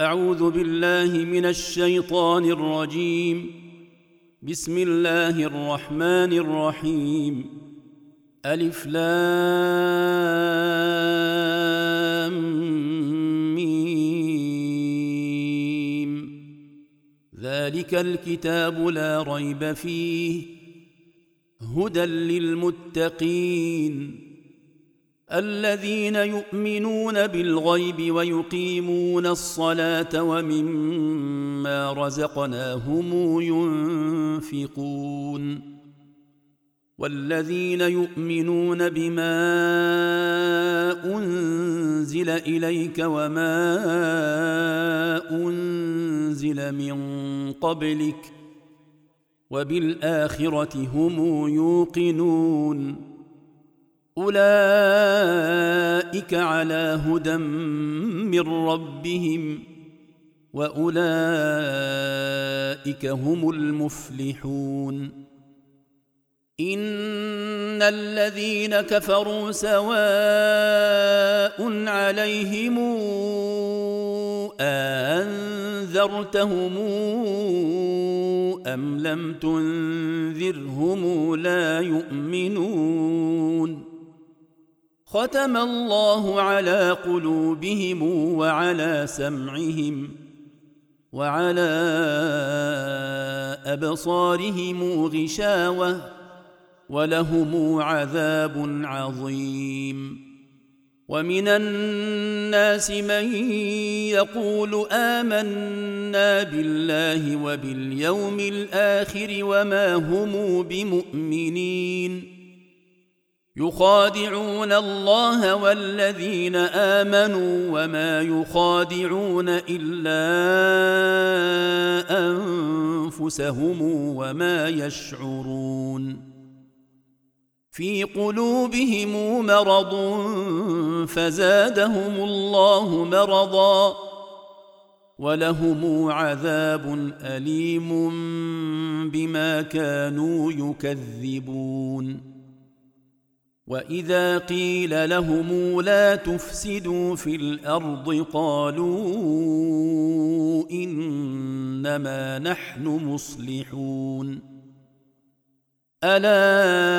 أعوذ بالله من الشيطان الرجيم. بسم الله الرحمن الرحيم. ألف لام ميم. ذلك الكتاب لا ريب فيه هدى للمتقين الذين يؤمنون بالغيب ويقيمون الصلاة ومما رزقناهم ينفقون والذين يؤمنون بما أنزل إليك وما أنزل من قبلك وبالآخرة هم يوقنون أولئك على هدى من ربهم وأولئك هم المفلحون. إن الذين كفروا سواء عليهم أنذرتهم أم لم تنذرهم لا يؤمنون. ختم الله على قلوبهم وعلى سمعهم وعلى أبصارهم غشاوة ولهم عذاب عظيم. ومن الناس من يقول آمنا بالله وباليوم الآخر وما هم بمؤمنين يخادعون الله والذين آمنوا وما يخادعون إلا أنفسهم وما يشعرون. في قلوبهم مرض فزادهم الله مرضا ولهم عذاب أليم بما كانوا يكذبون. وإذا قيل لهم لا تفسدوا في الأرض قالوا إنما نحن مصلحون. ألا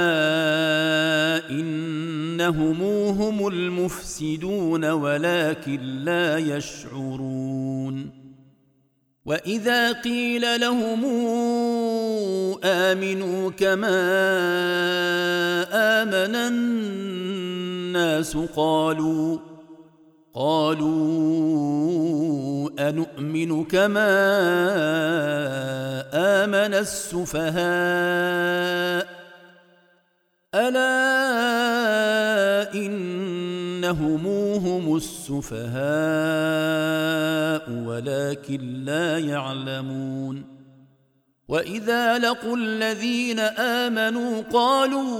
إنهم هم المفسدون ولكن لا يشعرون. وإذا قيل لهم آمنوا كما آمن الناس قالوا أنؤمن كما آمن السفهاء ألا إنهم هم السفهاء ولكن لا يعلمون. وإذا لقوا الذين آمنوا قالوا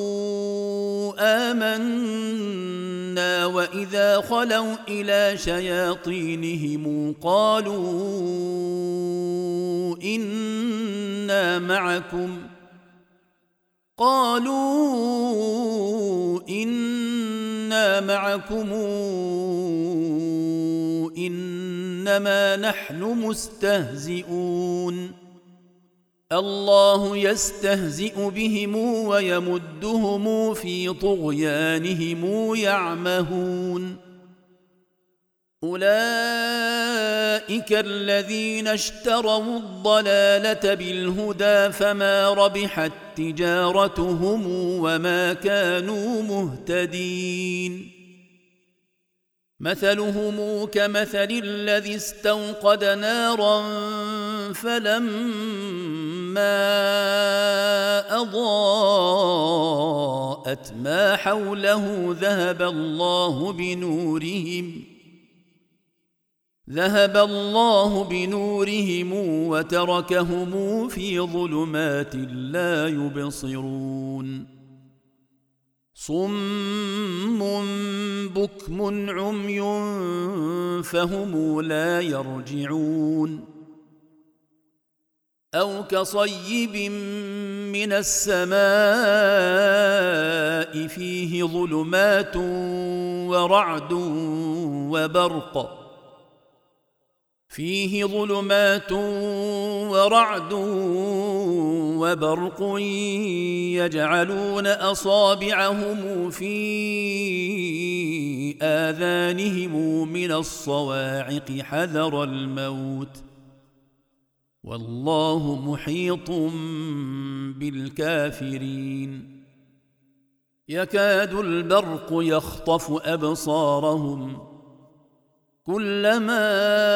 آمنا وإذا خلوا إلى شياطينهم قالوا إنا معكم إنما نحن مستهزئون. الله يستهزئ بهم ويمدهم في طغيانهم يعمهون. أولئك الذين اشتروا الضلالة بالهدى فما ربحت تجارتهم وما كانوا مهتدين. مثلهم كمثل الذي استوقد نارا فلما أضاءت ما حوله ذهب الله بنورهم وتركهم في ظلمات لا يبصرون. صم بكم عمي فهم لا يرجعون. أو كصيب من السماء فيه ظلمات ورعد وبرق فيه ظلمات ورعد وبرق يجعلون أصابعهم في آذانهم من الصواعق حذر الموت والله محيط بالكافرين يكاد البرق يخطف أبصارهم كلما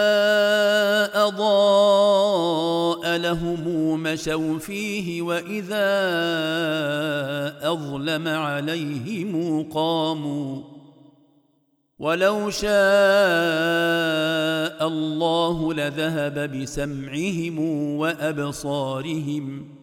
أضاء لهم مشوا فيه وإذا أظلم عليهم قاموا ولو شاء الله لذهب بسمعهم وأبصارهم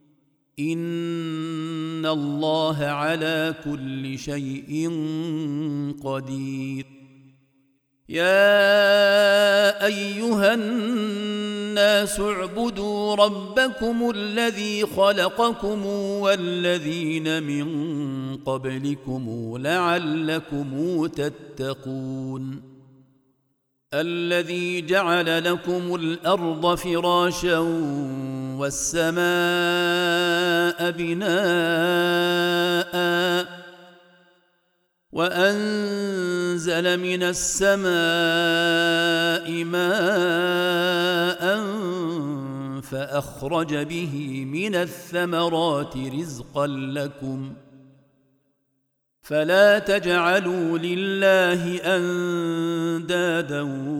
إن الله على كل شيء قدير يا أيها الناس اعبدوا ربكم الذي خلقكم والذين من قبلكم لعلكم تتقون الذي جعل لكم الأرض فراشا والسماء بناءً وأنزل من السماء ماء فأخرج به من الثمرات رزقا لكم فلا تجعلوا لله أندادا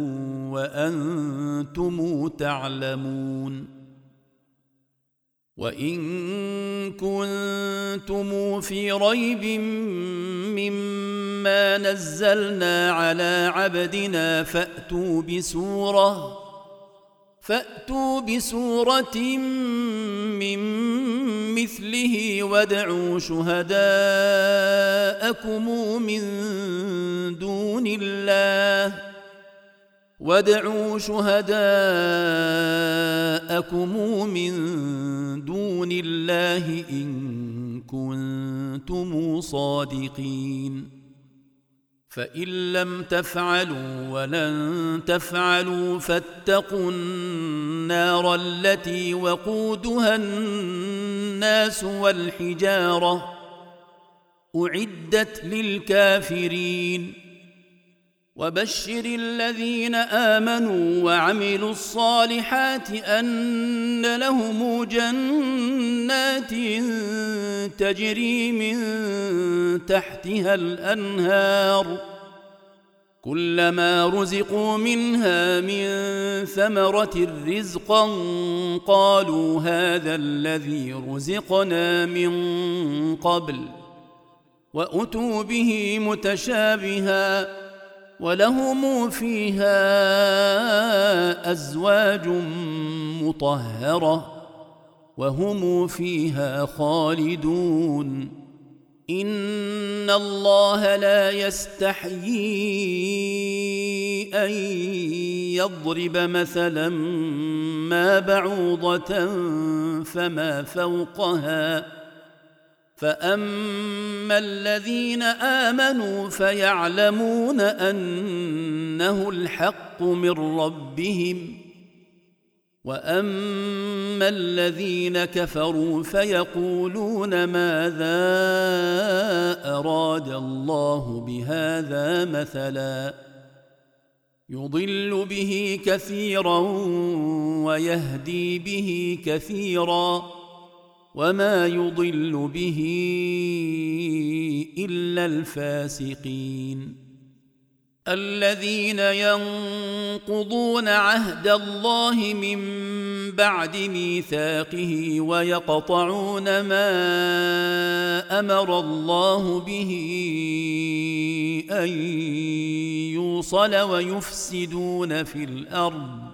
وأنتم تعلمون وإن كنتم في ريب مما نزلنا على عبدنا فأتوا بسورة من مثله وادعوا شهداءكم من دون الله إن كنتم صادقين فإن لم تفعلوا ولن تفعلوا فاتقوا النار التي وقودها الناس والحجارة أعدت للكافرين وبشر الذين آمنوا وعملوا الصالحات أن لهم جنات تجري من تحتها الأنهار كلما رزقوا منها من ثمرة رزقا قالوا هذا الذي رزقنا من قبل وأتوا به متشابها ولهم فيها أزواج مطهرة وهم فيها خالدون إن الله لا يستحيي أن يضرب مثلا ما بعوضة فما فوقها فأما الذين آمنوا فيعلمون أنه الحق من ربهم وأما الذين كفروا فيقولون ماذا أراد الله بهذا مثلا يضل به كثيرا ويهدي به كثيرا وما يضل به إلا الفاسقين الذين ينقضون عهد الله من بعد ميثاقه ويقطعون ما أمر الله به أن يوصل ويفسدون في الأرض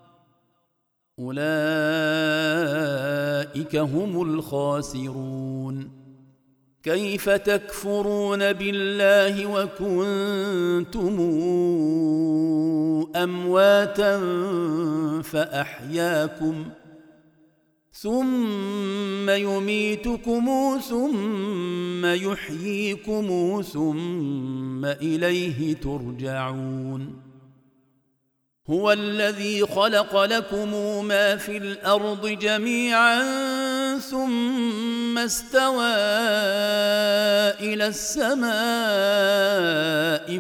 أولئك هم الخاسرون كيف تكفرون بالله وكنتم أمواتا فأحياكم ثم يميتكم ثم يحييكم ثم إليه ترجعون هو الذي خلق لكم ما في الأرض جميعا ثم استوى إلى السماء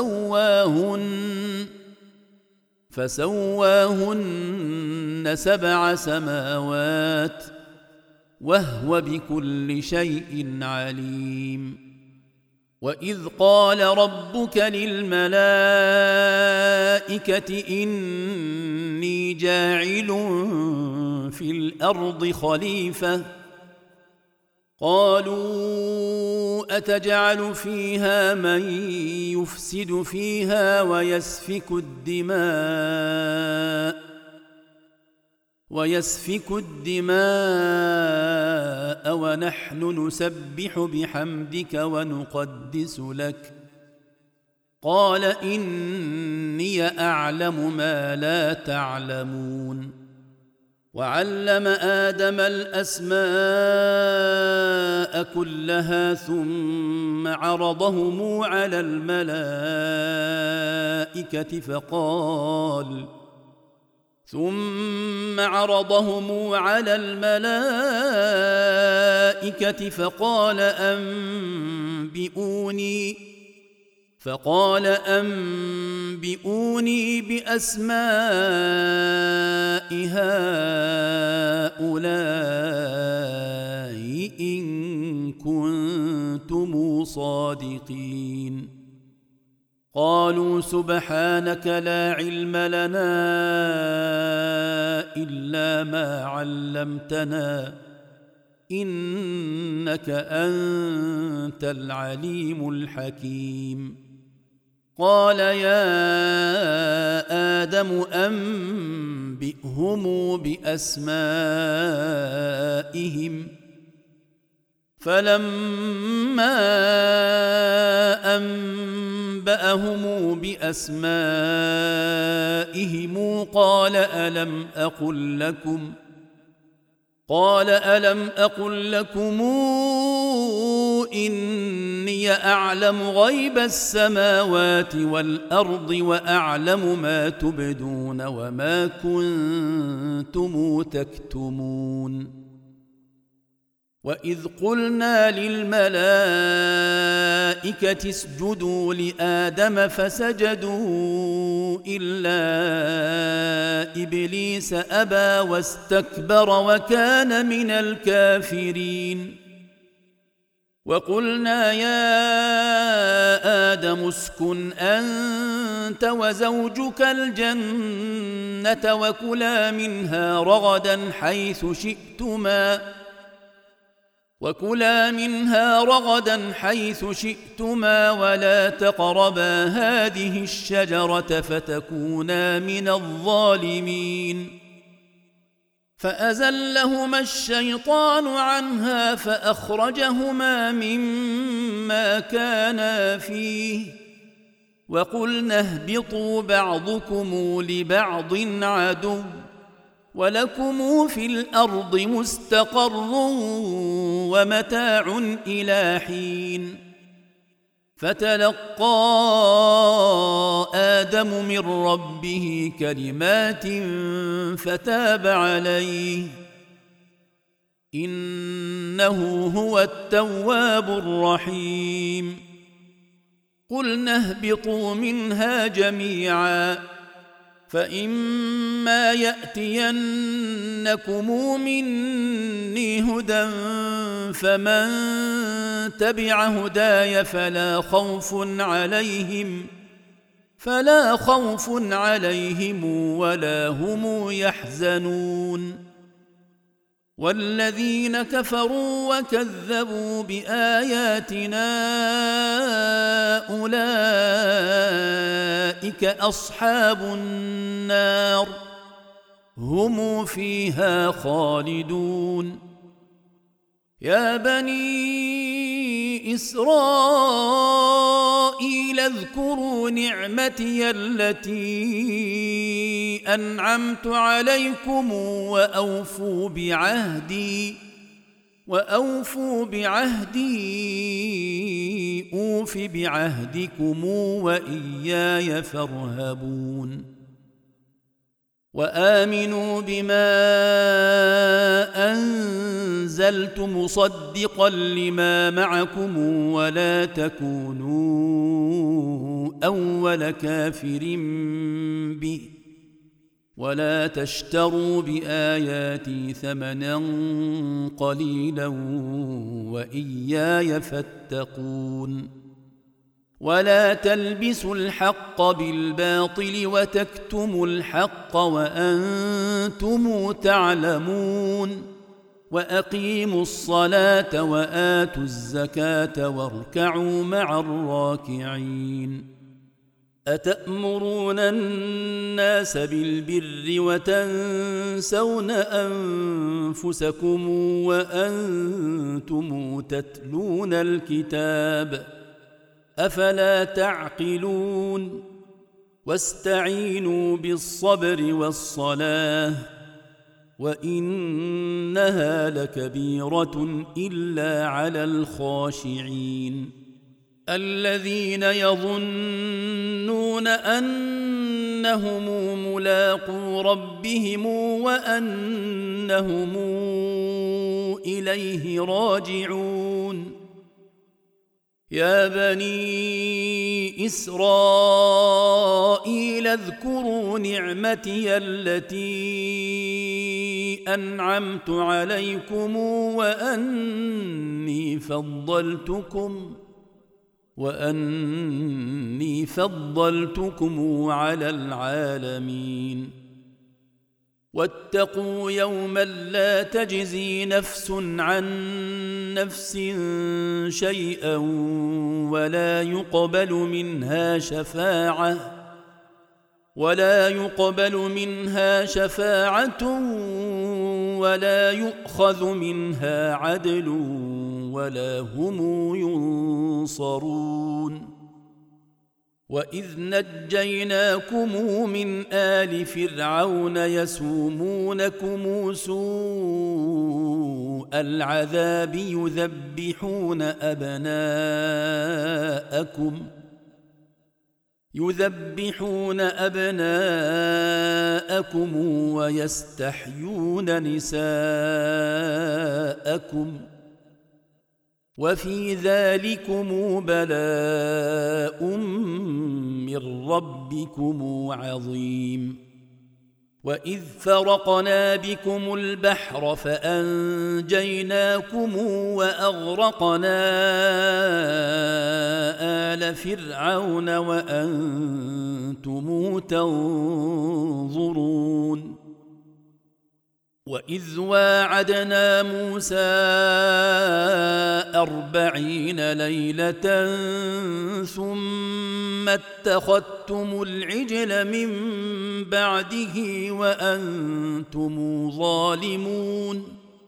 فسواهن 7 سماوات وهو بكل شيء عليم. وإذ قال ربك للملائكة إني جاعل في الأرض خليفة قالوا أتجعل فيها من يفسد فيها ويسفك الدماء ونحن نسبح بحمدك ونقدس لك قال إني أعلم ما لا تعلمون. وعلم آدم الأسماء كلها ثم عرضهم على الملائكة فقال أنبئوني بأسماء هؤلاء إن كنتم صادقين. قالوا سبحانك لا علم لنا إلا ما علمتنا إنك أنت العليم الحكيم. قال يا آدم أنبئهم بأسمائهم فلما أنبأهم بأسمائهم قال ألم أقل لكم إني أعلم غيب السماوات والأرض وأعلم ما تبدون وما كنتم تكتمون. وإذ قلنا للملائكة اسجدوا لآدم فسجدوا إلا إبليس أبى واستكبر وكان من الكافرين. وقلنا يا آدم اسكن أنت وزوجك الجنة وكلا منها رغدا حيث شئتما ولا تقربا هذه الشجرة فتكونا من الظالمين. فأزلهما الشيطان عنها فأخرجهما مما كانا فيه وقلنا اهبطوا بعضكم لبعض عدو ولكم في الأرض مستقر ومتاع إلى حين. فتلقى آدم من ربه كلمات فتاب عليه إنه هو التواب الرحيم. قلنا اهبطوا منها جميعا فإما يأتينكم مني هدى فمن تبع هداي فلا خوف عليهم ولا هم يحزنون. والذين كفروا وكذبوا بآياتنا أولئك أصحاب النار هم فيها خالدون. يا بني إسرائيل اذكروا نعمتي التي أنعمت عليكم وأوفوا بعهدي أوف بعهدكم وإياي فارهبون. وآمنوا بما أنزلت مصدقا لما معكم ولا تكونوا أول كافر به ولا تشتروا بآياتي ثمنا قليلا وإياي فاتقون ولا تلبسوا الحق بالباطل وتكتموا الحق وأنتم تعلمون وأقيموا الصلاة وآتوا الزكاة واركعوا مع الراكعين أتأمرون الناس بالبر وتنسون أنفسكم وأنتم تتلون الكتاب أفلا تعقلون واستعينوا بالصبر والصلاة وإنها لكبيرة إلا على الخاشعين الذين يظنون أنهم ملاقو ربهم وأنهم إليه راجعون يا بني إسرائيل اذكروا نعمتي التي أنعمت عليكم وأني فضلتكم على العالمين واتقوا يوما لا تجزي نفس عن نفس شيئا ولا يقبل منها شفاعة ولا يؤخذ منها عدل ولا هم ينصرون وإذ نجيناكم من آل فرعون يسومونكم سوء العذاب يذبحون أبناءكم ويستحيون نساءكم وفي ذلكم بلاء من ربكم عظيم وإذ فرقنا بكم البحر فأنجيناكم وأغرقنا آل فرعون وأنتم تنظرون وإذ واعدنا موسى 40 ليلة ثم اتخذتم العجل من بعده وأنتم ظالمون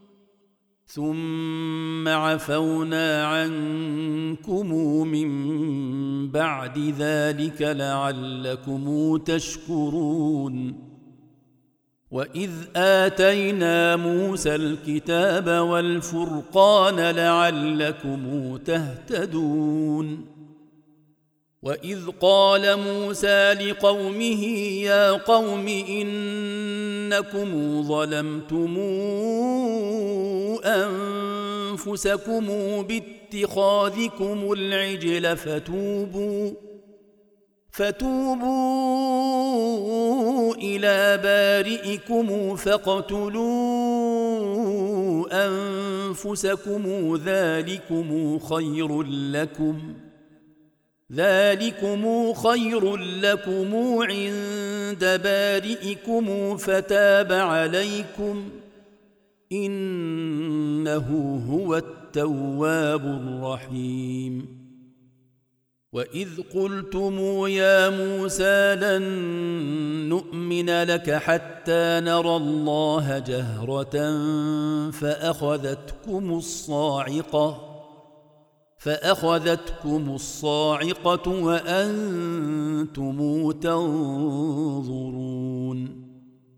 ثم عفونا عنكم من بعد ذلك لعلكم تشكرون وإذ آتينا موسى الكتاب والفرقان لعلكم تهتدون وإذ قال موسى لقومه يا قوم إنكم ظلمتم أنفسكم باتخاذكم العجل فتوبوا إلى بارئكم فاقتلوا أنفسكم ذلكم خير لكم عند بارئكم فتاب عليكم إنه هو التواب الرحيم وإذ قلتم يا موسى لن نؤمن لك حتى نرى الله جهرة فأخذتكم الصاعقة وأنتم تنظرون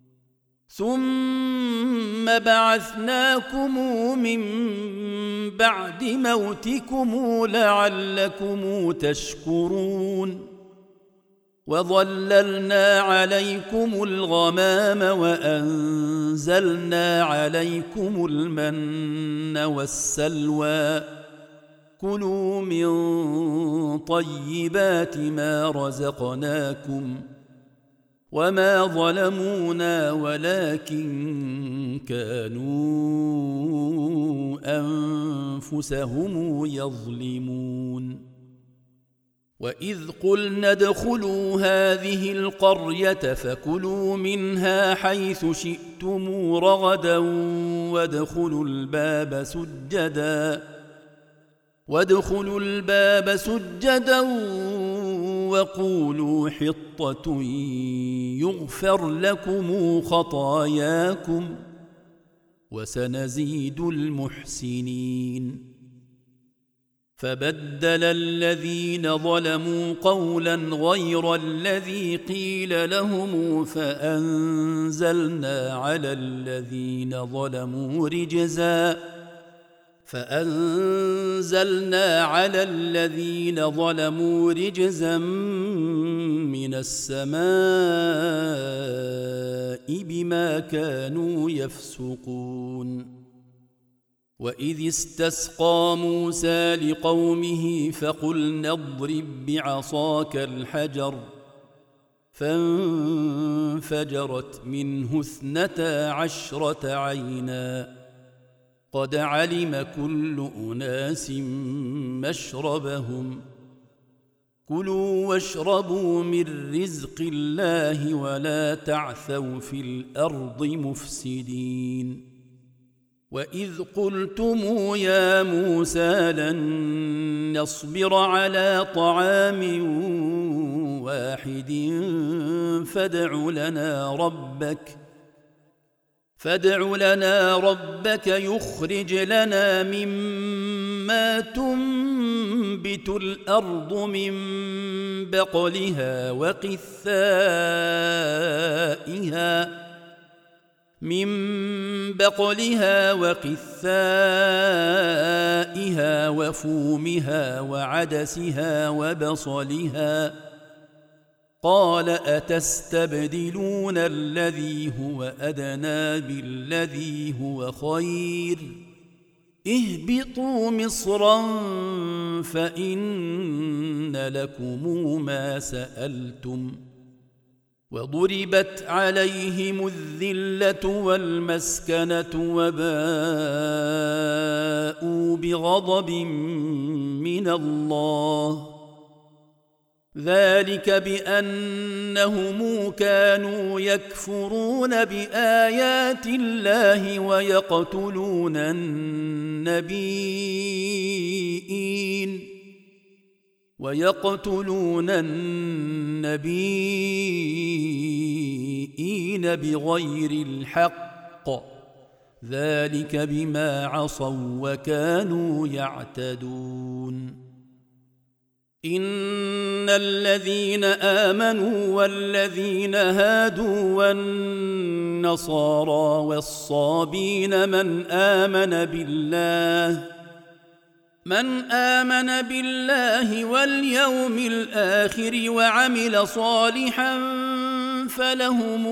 ثم بعثناكم من بعد موتكم لعلكم تشكرون وظللنا عليكم الغمام وأنزلنا عليكم المن والسلوى كلوا من طيبات ما رزقناكم وما ظلمونا ولكن كانوا أنفسهم يظلمون وإذ قلنا ادخلوا هذه القرية فكلوا منها حيث شئتم رغدا وادخلوا الباب سجدا وقولوا حطة يغفر لكم خطاياكم وسنزيد المحسنين فبدل الذين ظلموا قولا غير الذي قيل لهم فأنزلنا على الذين ظلموا رجزا من السماء بما كانوا يفسقون وإذ استسقى موسى لقومه فقلنا اضرب بعصاك الحجر فانفجرت منه 12 عينا قد علم كل أناس مشربهم كلوا واشربوا من رزق الله ولا تعثوا في الأرض مفسدين وإذ قلتم يا موسى لن نصبر على طعام واحد فادع لنا ربك يخرج لنا مما تنبت الأرض من بقلها وقثائها وفومها وعدسها وبصلها قال أتستبدلون الذي هو أدنى بالذي هو خير اهبطوا مصرا فإن لكم ما سألتم وضربت عليهم الذلة والمسكنة وباءوا بغضب من الله ذلك بأنهم كانوا يكفرون بآيات الله ويقتلون النبيين بغير الحق ذلك بما عصوا وكانوا يعتدون إن الذين آمنوا والذين هادوا والنصارى والصابين من آمن بالله واليوم الآخر وعمل صالحا فلهم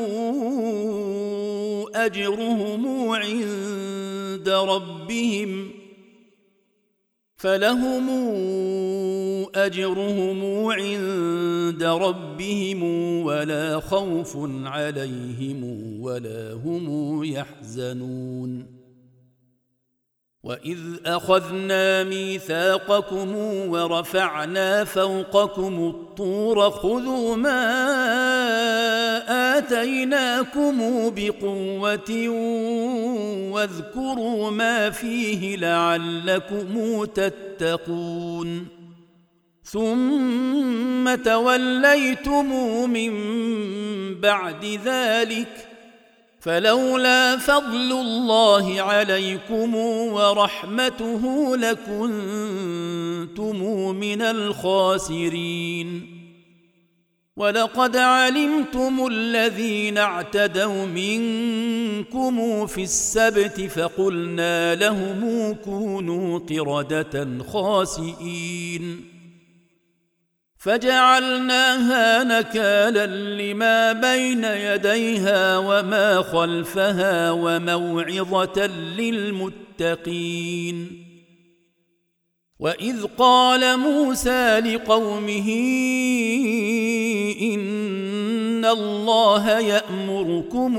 أجرهم عند ربهم ولا خوف عليهم ولا هم يحزنون وإذ أخذنا ميثاقكم ورفعنا فوقكم الطور خذوا ما آتيناكم بقوة واذكروا ما فيه لعلكم تتقون ثم توليتم من بعد ذلك فلولا فضل الله عليكم ورحمته لكنتم من الخاسرين ولقد علمتم الذين اعتدوا منكم في السبت فقلنا لهم كونوا قردة خاسئين فجعلناها نكالا لما بين يديها وما خلفها وموعظة للمتقين. وإذ قال موسى لقومه إن الله يأمركم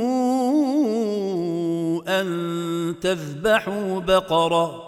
أن تذبحوا بقرة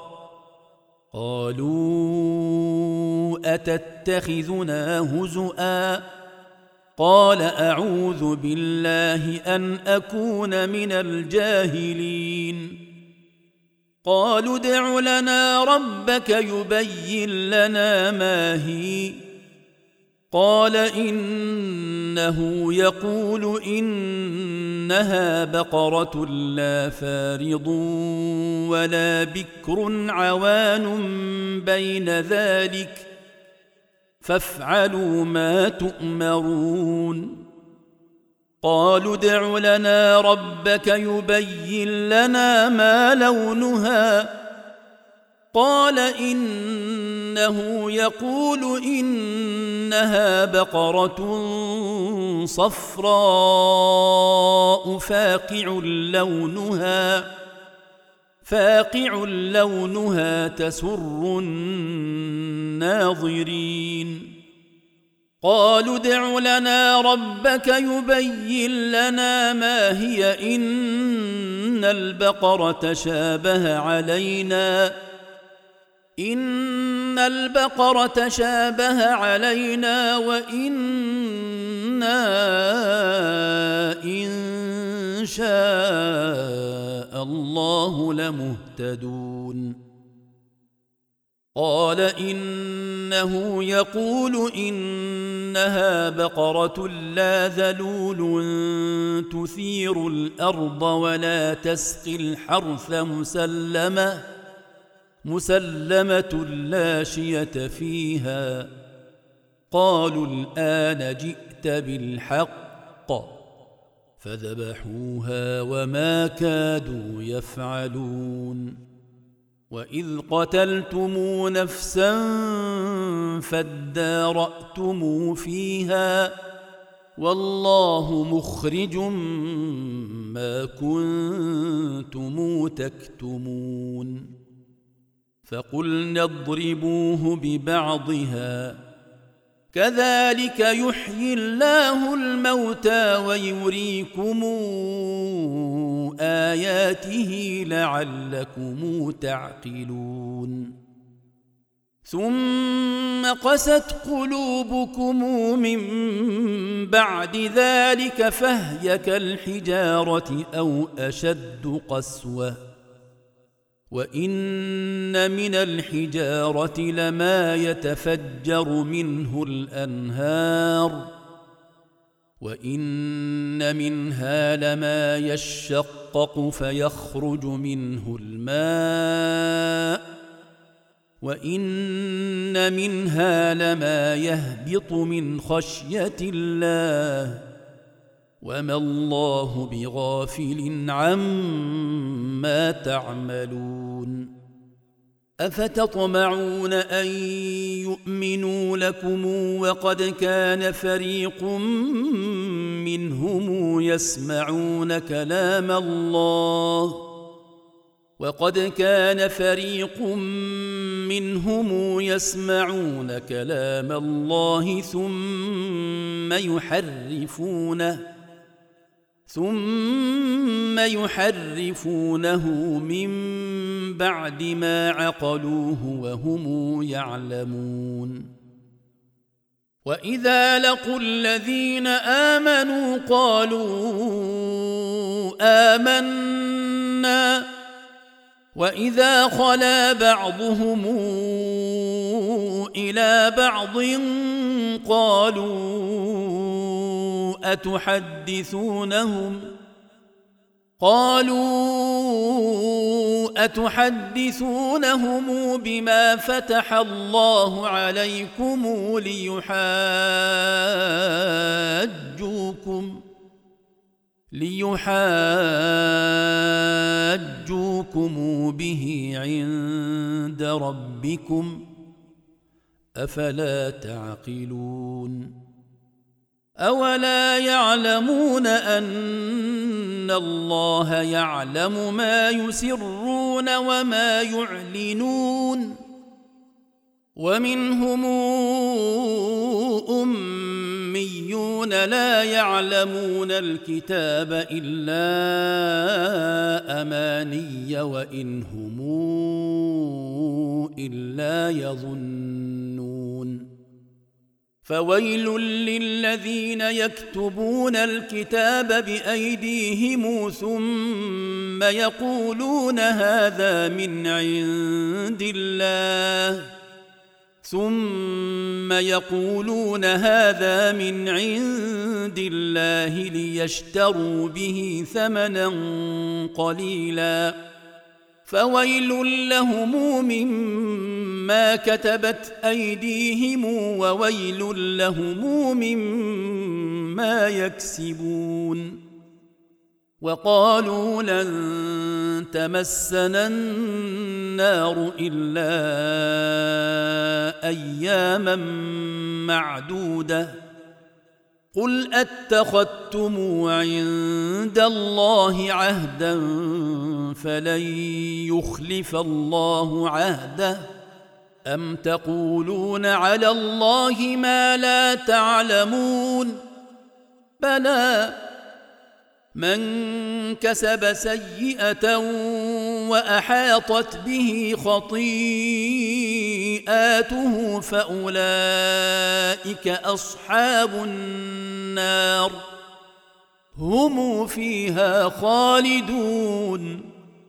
قالوا أتتخذنا هزؤا قال أعوذ بالله أن أكون من الجاهلين. قالوا ادع لنا ربك يبين لنا ما هي قال إنه يقول إنها بقرة لا فارض ولا بكر عوان بين ذلك فافعلوا ما تؤمرون. قالوا ادع لنا ربك يبين لنا ما لونها قال إنه يقول إنها بقرة صفراء فاقع لونها تسر الناظرين. قالوا ادع لنا ربك يبين لنا ما هي إن البقرة شابه علينا وإنا إن شاء الله لمهتدون. قال إنه يقول إنها بقرة لا ذلول تثير الأرض ولا تسقي الحرث مسلمة لا شية فيها. قالوا الآن جئت بالحق فذبحوها وما كادوا يفعلون. وإذ قتلتم نفسا فادارأتم فيها والله مخرج ما كنتم تكتمون. فقلنا اضربوه ببعضها كذلك يحيي الله الموتى ويريكم آياته لعلكم تعقلون. ثم قست قلوبكم من بعد ذلك فهي كالحجارة أو أشد قسوة وإن من الحجارة لما يتفجر منه الأنهار وإن منها لما يشقق فيخرج منه الماء وإن منها لما يهبط من خشية الله وما الله بغافل عما تعملون. أفتطمعون أن يؤمنوا لكم وقد كان فريق منهم يسمعون كلام الله ثم يحرفونه من بعد ما عقلوه وهم يعلمون. وإذا لقوا الذين آمنوا قالوا آمنا وإذا خلا بعضهم إلى بعض قالوا أتحدثونهم بما فتح الله عليكم ليحاجوكم به عند ربكم أفلا تعقلون أولا يعلمون أن الله يعلم ما يسرون وما يعلنون ومنهم أميون لا يعلمون الكتاب إلا أماني وإن هم إلا يظنون فويل للذين يكتبون الكتاب بأيديهم ثم يقولون هذا من عند الله ليشتروا به ثمنا قليلا فويل لهم مما كتبت أيديهم وويل لهم مما يكسبون وقالوا لن تمسنا النار إلا أياما معدودة قل أتخذتم عند الله عهدا فلن يخلف الله عهده أم تقولون على الله ما لا تعلمون بلى من كسب سيئة وأحاطت به خطيئاته فأولئك أصحاب النار هم فيها خالدون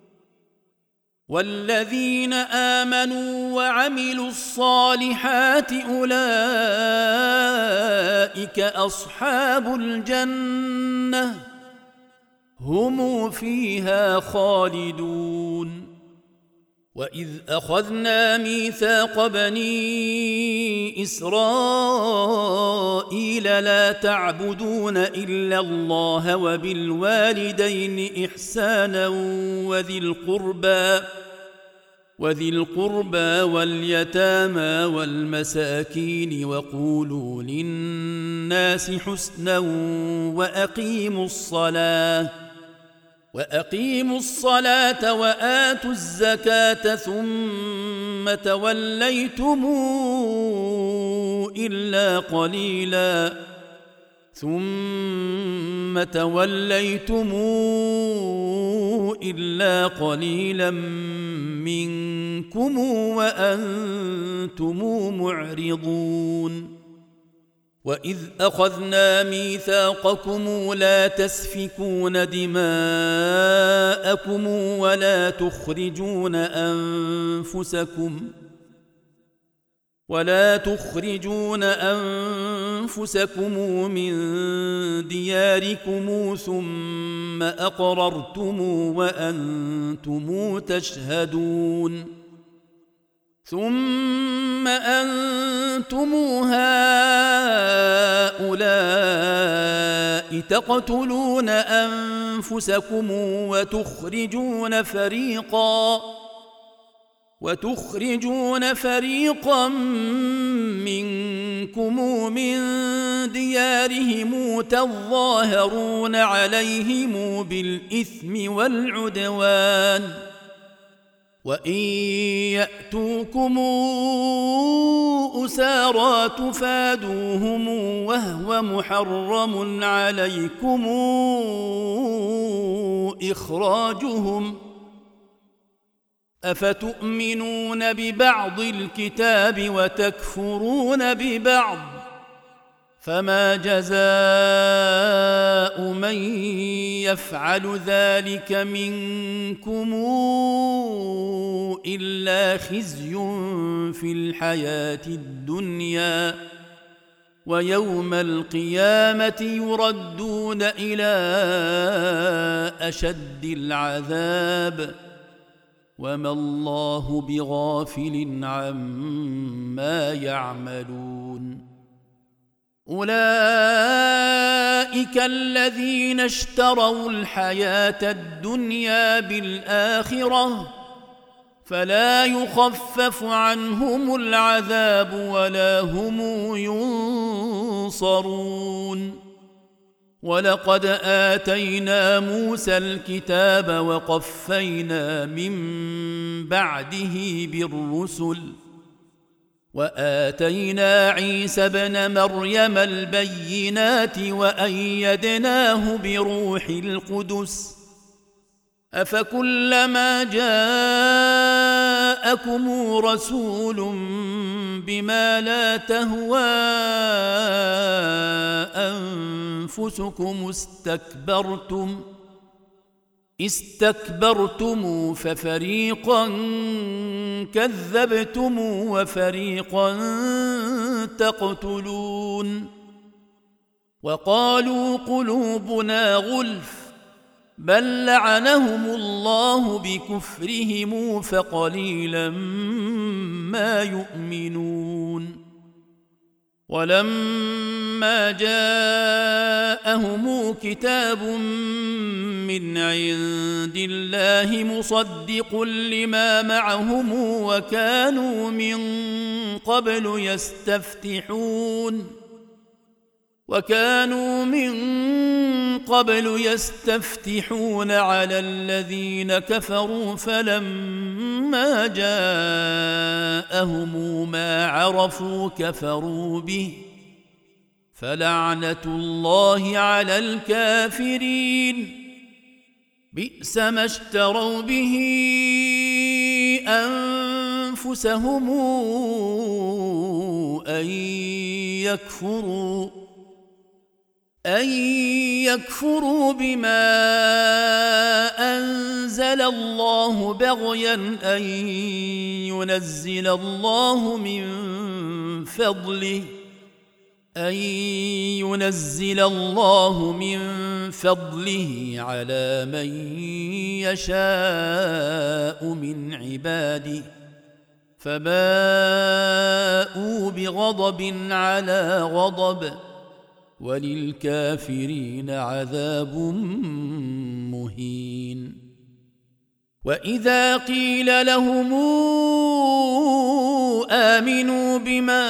والذين آمنوا وعملوا الصالحات أولئك أصحاب الجنة هم فيها خالدون وإذ أخذنا ميثاق بني إسرائيل لا تعبدون إلا الله وبالوالدين إحسانا وذي القربى واليتامى والمساكين وقولوا للناس حسنا وأقيموا الصلاة وآتوا الزكاة ثم توليتم إلا قليلا منكم وأنتم معرضون وإذ أخذنا ميثاقكم لا تسفكون دماءكم ولا تخرجون أنفسكم من دياركم ثم أقررتم وأنتم تشهدون ثم أنتم هؤلاء تقتلون أنفسكم وتخرجون فريقا منكم من ديارهم تظاهرون عليهم بالإثم والعدوان وإن يأتوكم أسارى تفادوهم وهو محرم عليكم إخراجهم أفتؤمنون ببعض الكتاب وتكفرون ببعض فما جزاء من يفعل ذلك منكم إلا خزي في الحياة الدنيا ويوم القيامة يردون إلى أشد العذاب وما الله بغافل عما يعملون أولئك الذين اشتروا الحياة الدنيا بالآخرة فلا يخفف عنهم العذاب ولا هم ينصرون. ولقد آتينا موسى الكتاب وقفينا من بعده بالرسل وآتينا عيسى ابن مريم البينات وأيدناه بروح القدس أفكلما جاءكم رسول بما لا تهوى أنفسكم استكبرتم ففريقا كذبتم وفريقا تقتلون. وقالوا قلوبنا غلف بل لعنهم الله بكفرهم فقليلا ما يؤمنون. ولما جاءهم كتاب من عند الله مصدق لما معهم وكانوا من قبل يستفتحون على الذين كفروا فلما جاءهم ما عرفوا كفروا به فلعنة الله على الكافرين. بئس ما اشتروا به أنفسهم أن يكفروا بما أنزل الله بغيا أن ينزل الله من فضله على من يشاء من عباده فباءوا بغضب على غضب وللكافرين عذاب مهين. وإذا قيل لهم آمنوا بما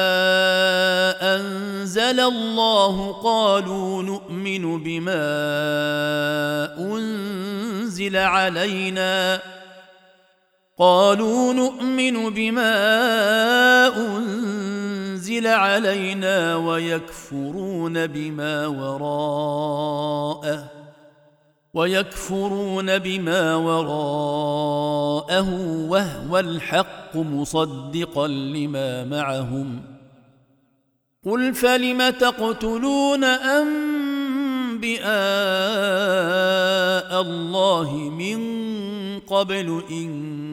أنزل الله قالوا نؤمن بما أنزل علينا ويكفرون بما وراءه وهو الحق مصدقا لما معهم. قل فلم تقتلون أنبياء الله من قبل إن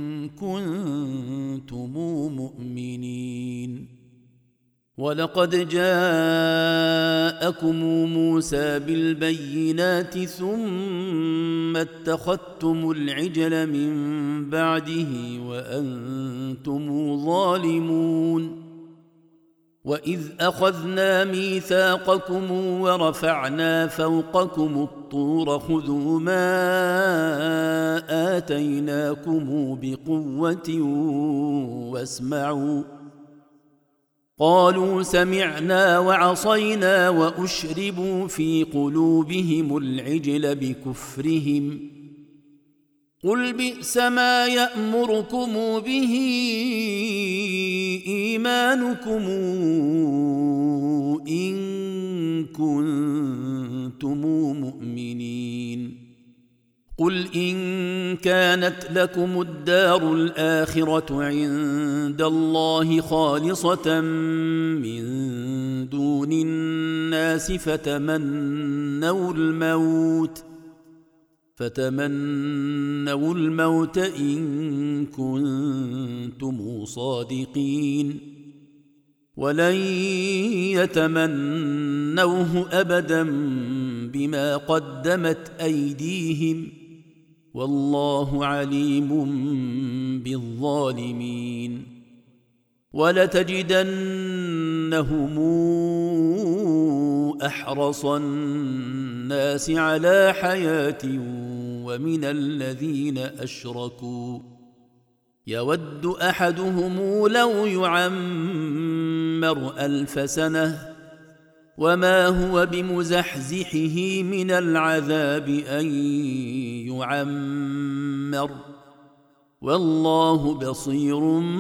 كنتم مؤمنين. ولقد جاءكم موسى بالبينات ثم اتخذتم العجل من بعده وأنتم ظالمون. وإذ أخذنا ميثاقكم ورفعنا فوقكم الطور خذوا ما آتيناكم بقوة واسمعوا. قالوا سمعنا وعصينا وأشربوا في قلوبهم العجل بكفرهم. قل بئس ما يأمركم به إيمانكم إن كنتم مؤمنين. قل إن كانت لكم الدار الآخرة عند الله خالصة من دون الناس فتمنوا الموت إن كنتم صادقين. ولن يتمنوه أبدا بما قدمت أيديهم والله عليم بالظالمين. ولتجدنهم أحرص الناس على حياة ومن الذين أشركوا يود أحدهم لو يعمر 1000 سنة وما هو بمزحزحه من العذاب أن يعمر والله بصير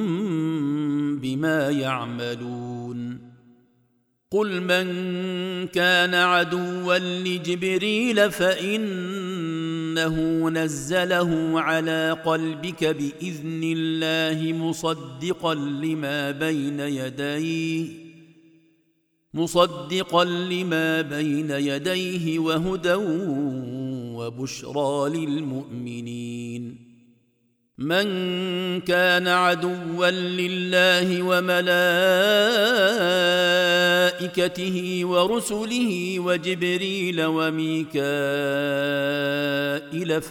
بما يعملون قل من كان عدوا لجبريل فإنه نزله على قلبك بإذن الله مصدقا لما بين يديه وهدى وبشرى للمؤمنين من كان عدوا لله وملائكته ورسله وجبريل وميكائيل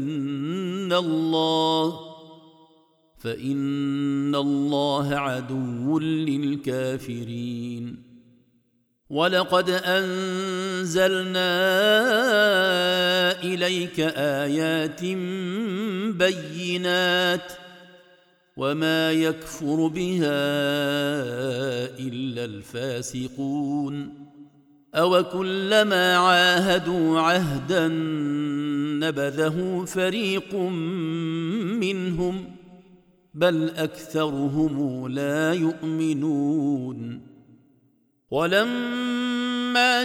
فإن الله عدو للكافرين ولقد أنزلنا إليك آيات بينات وما يكفر بها إلا الفاسقون أوكلما عاهدوا عهدا نبذه فريق منهم بل أكثرهم لا يؤمنون ولما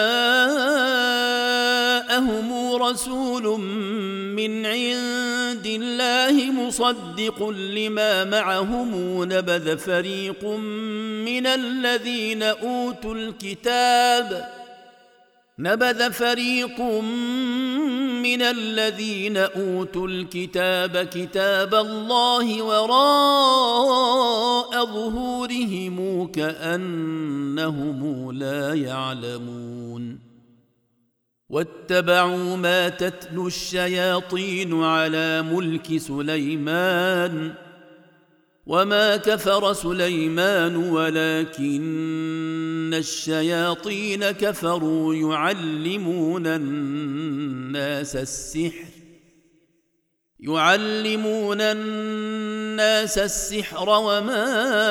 جاءهم رسول من عند الله مصدق لما معهم نبذ فريق من الذين أوتوا الكتاب كتاب الله وراء ظهورهم كأنهم لا يعلمون واتبعوا ما تتلو الشياطين على ملك سليمان وما كفر سليمان ولكن الشياطين كفروا يعلمون الناس السحر وما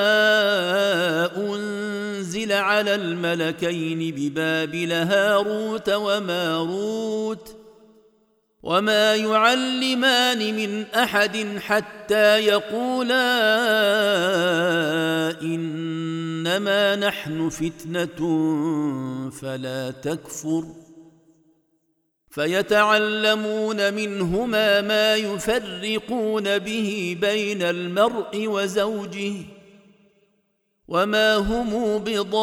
أنزل على الملكين ببابل هاروت وماروت وما يعلمان من أحد حتى يقولا إنما نحن فتنة فلا تكفر فيتعلمون منهما ما يفرقون به بين المرء وزوجه وما هم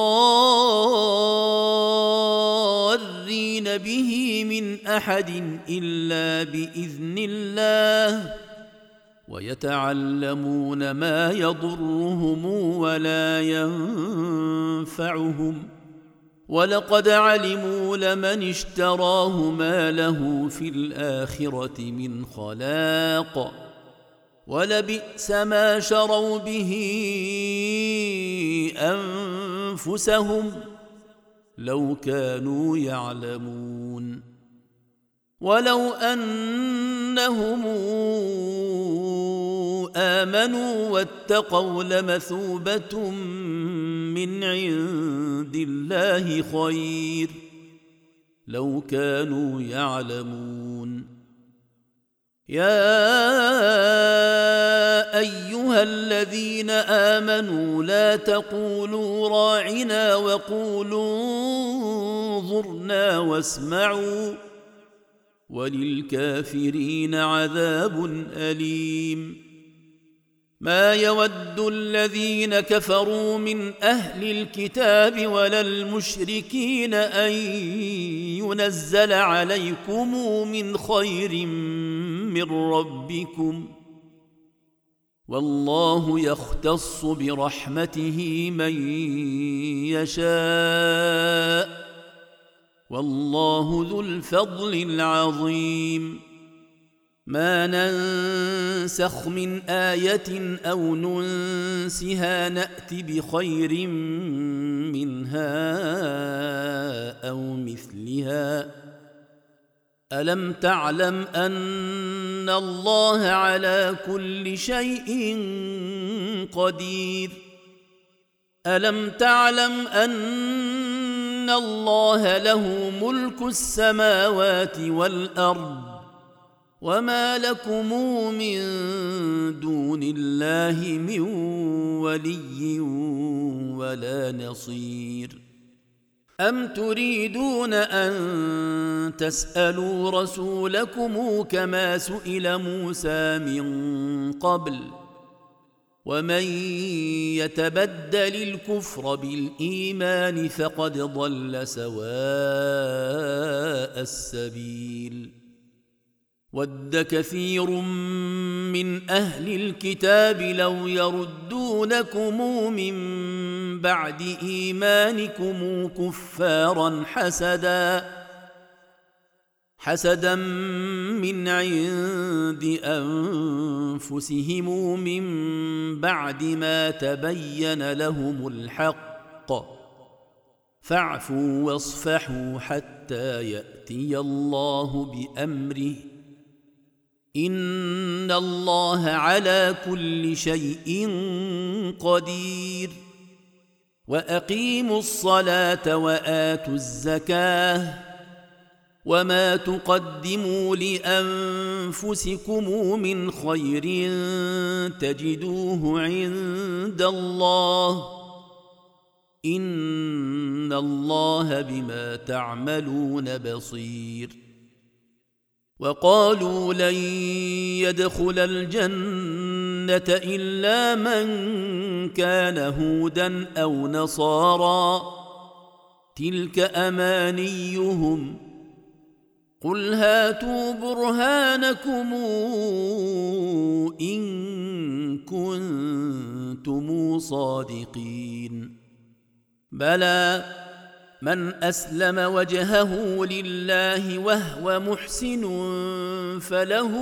بضارين به من أحد إلا بإذن الله ويتعلمون ما يضرهم ولا ينفعهم ولقد علموا لمن اشتراه ما له في الآخرة من خلاق ولبئس ما شروا به أنفسهم لو كانوا يعلمون ولو أنهم آمنوا واتقوا لمثوبة من عند الله خير لو كانوا يعلمون يا أيها الذين آمنوا لا تقولوا راعنا وقولوا انظرنا واسمعوا وللكافرين عذاب أليم ما يود الذين كفروا من أهل الكتاب ولا المشركين أن ينزل عليكم من خير من ربكم والله يختص برحمته من يشاء والله ذو الفضل العظيم ما ننسخ من آية أو ننسها نأت بخير منها ألم تعلم أن الله على كل شيء قدير ألم تعلم أن الله له ملك السماوات والأرض وما لكم من دون الله من ولي ولا نصير أم تريدون أن تسألوا رسولكم كما سئل موسى من قبل ومن يتبدل الكفر بالإيمان فقد ضل سواء السبيل ود كثير من أهل الكتاب لو يردونكم من بعد إيمانكم كفارا حسدا من عند أنفسهم من بعد ما تبين لهم الحق فاعفوا واصفحوا حتى يأتي الله بأمره إن الله على كل شيء قدير وأقيموا الصلاة وآتوا الزكاة وما تقدموا لأنفسكم من خير تجدوه عند الله إن الله بما تعملون بصير وقالوا لن يدخل الجنة إلا من كان هودا أو نصارى تلك أمانيهم قل هاتوا برهانكم إن كنتم صادقين بلى من أسلم وجهه لله وهو محسن فله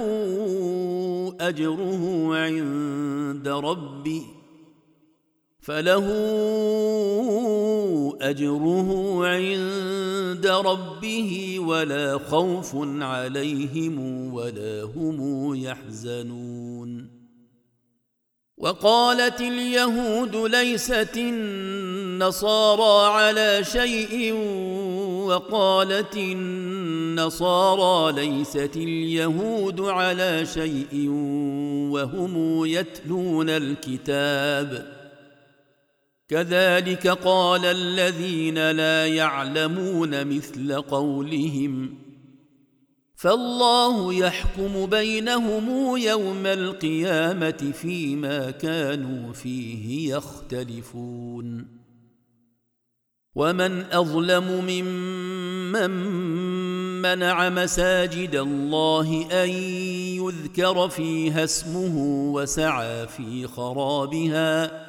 أجره عند ربه ولا خوف عليهم ولا هم يحزنون وقالت اليهود ليست النصارى على شيء وقالت النصارى ليست اليهود على شيء وهم يتلون الكتاب كذلك قال الذين لا يعلمون مثل قولهم فالله يحكم بينهم يوم القيامة فيما كانوا فيه يختلفون ومن أظلم ممن منع مساجد الله أن يذكر فيها اسمه وسعى في خرابها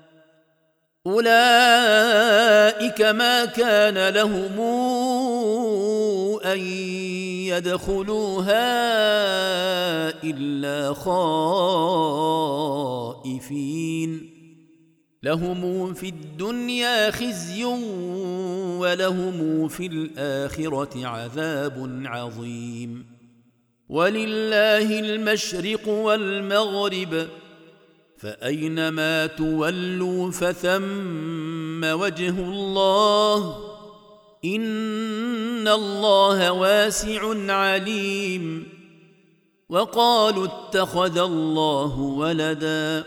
أولئك ما كان لهم أن يدخلوها إلا خائفين لهم في الدنيا خزي ولهم في الآخرة عذاب عظيم ولله المشرق والمغرب فأينما تولوا فثم وجه الله إن الله واسع عليم وقالوا اتخذ الله ولدا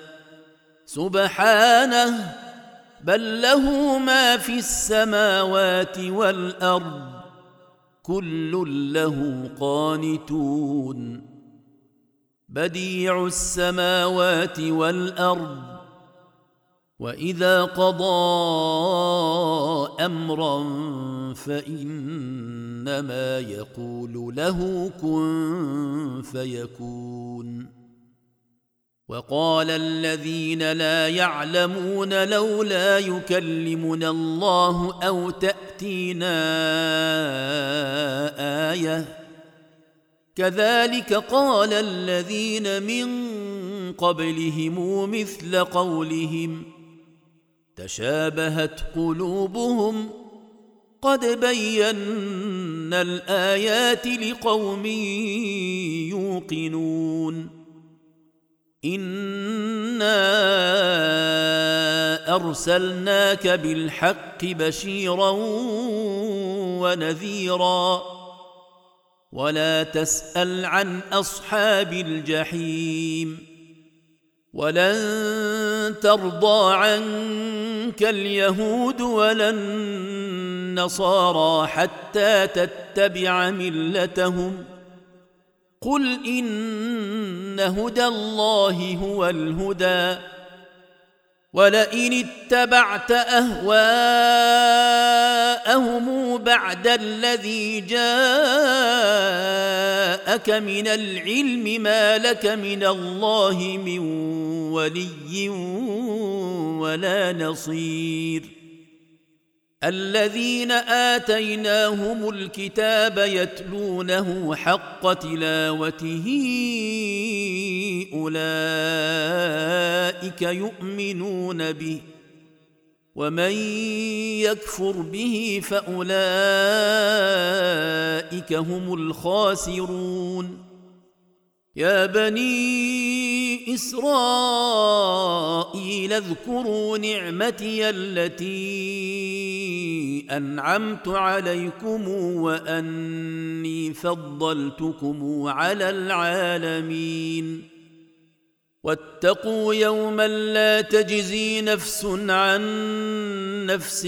سبحانه بل له ما في السماوات والأرض كل له قانتون بديع السماوات والأرض وإذا قضى أمرا فإنما يقول له كن فيكون وقال الذين لا يعلمون لولا يكلمنا الله أو تأتينا آية كذلك قال الذين من قبلهم مثل قولهم تشابهت قلوبهم قد بينا الآيات لقوم يوقنون إنا أرسلناك بالحق بشيرا ونذيرا ولا تسأل عن أصحاب الجحيم ولن ترضى عنك اليهود ولا النصارى حتى تتبع ملتهم قل إن هدى الله هو الهدى ولئن اتبعت أهواءهم بعد الذي جاءك من العلم ما لك من الله من ولي ولا نصير الذين آتيناهم الكتاب يتلونه حق تلاوته أولئك يؤمنون به ومن يكفر به فأولئك هم الخاسرون يا بني إسرائيل اذكروا نعمتي التي أنعمت عليكم وأني فضلتكم على العالمين واتقوا يوما لا تجزي نفس عن نفس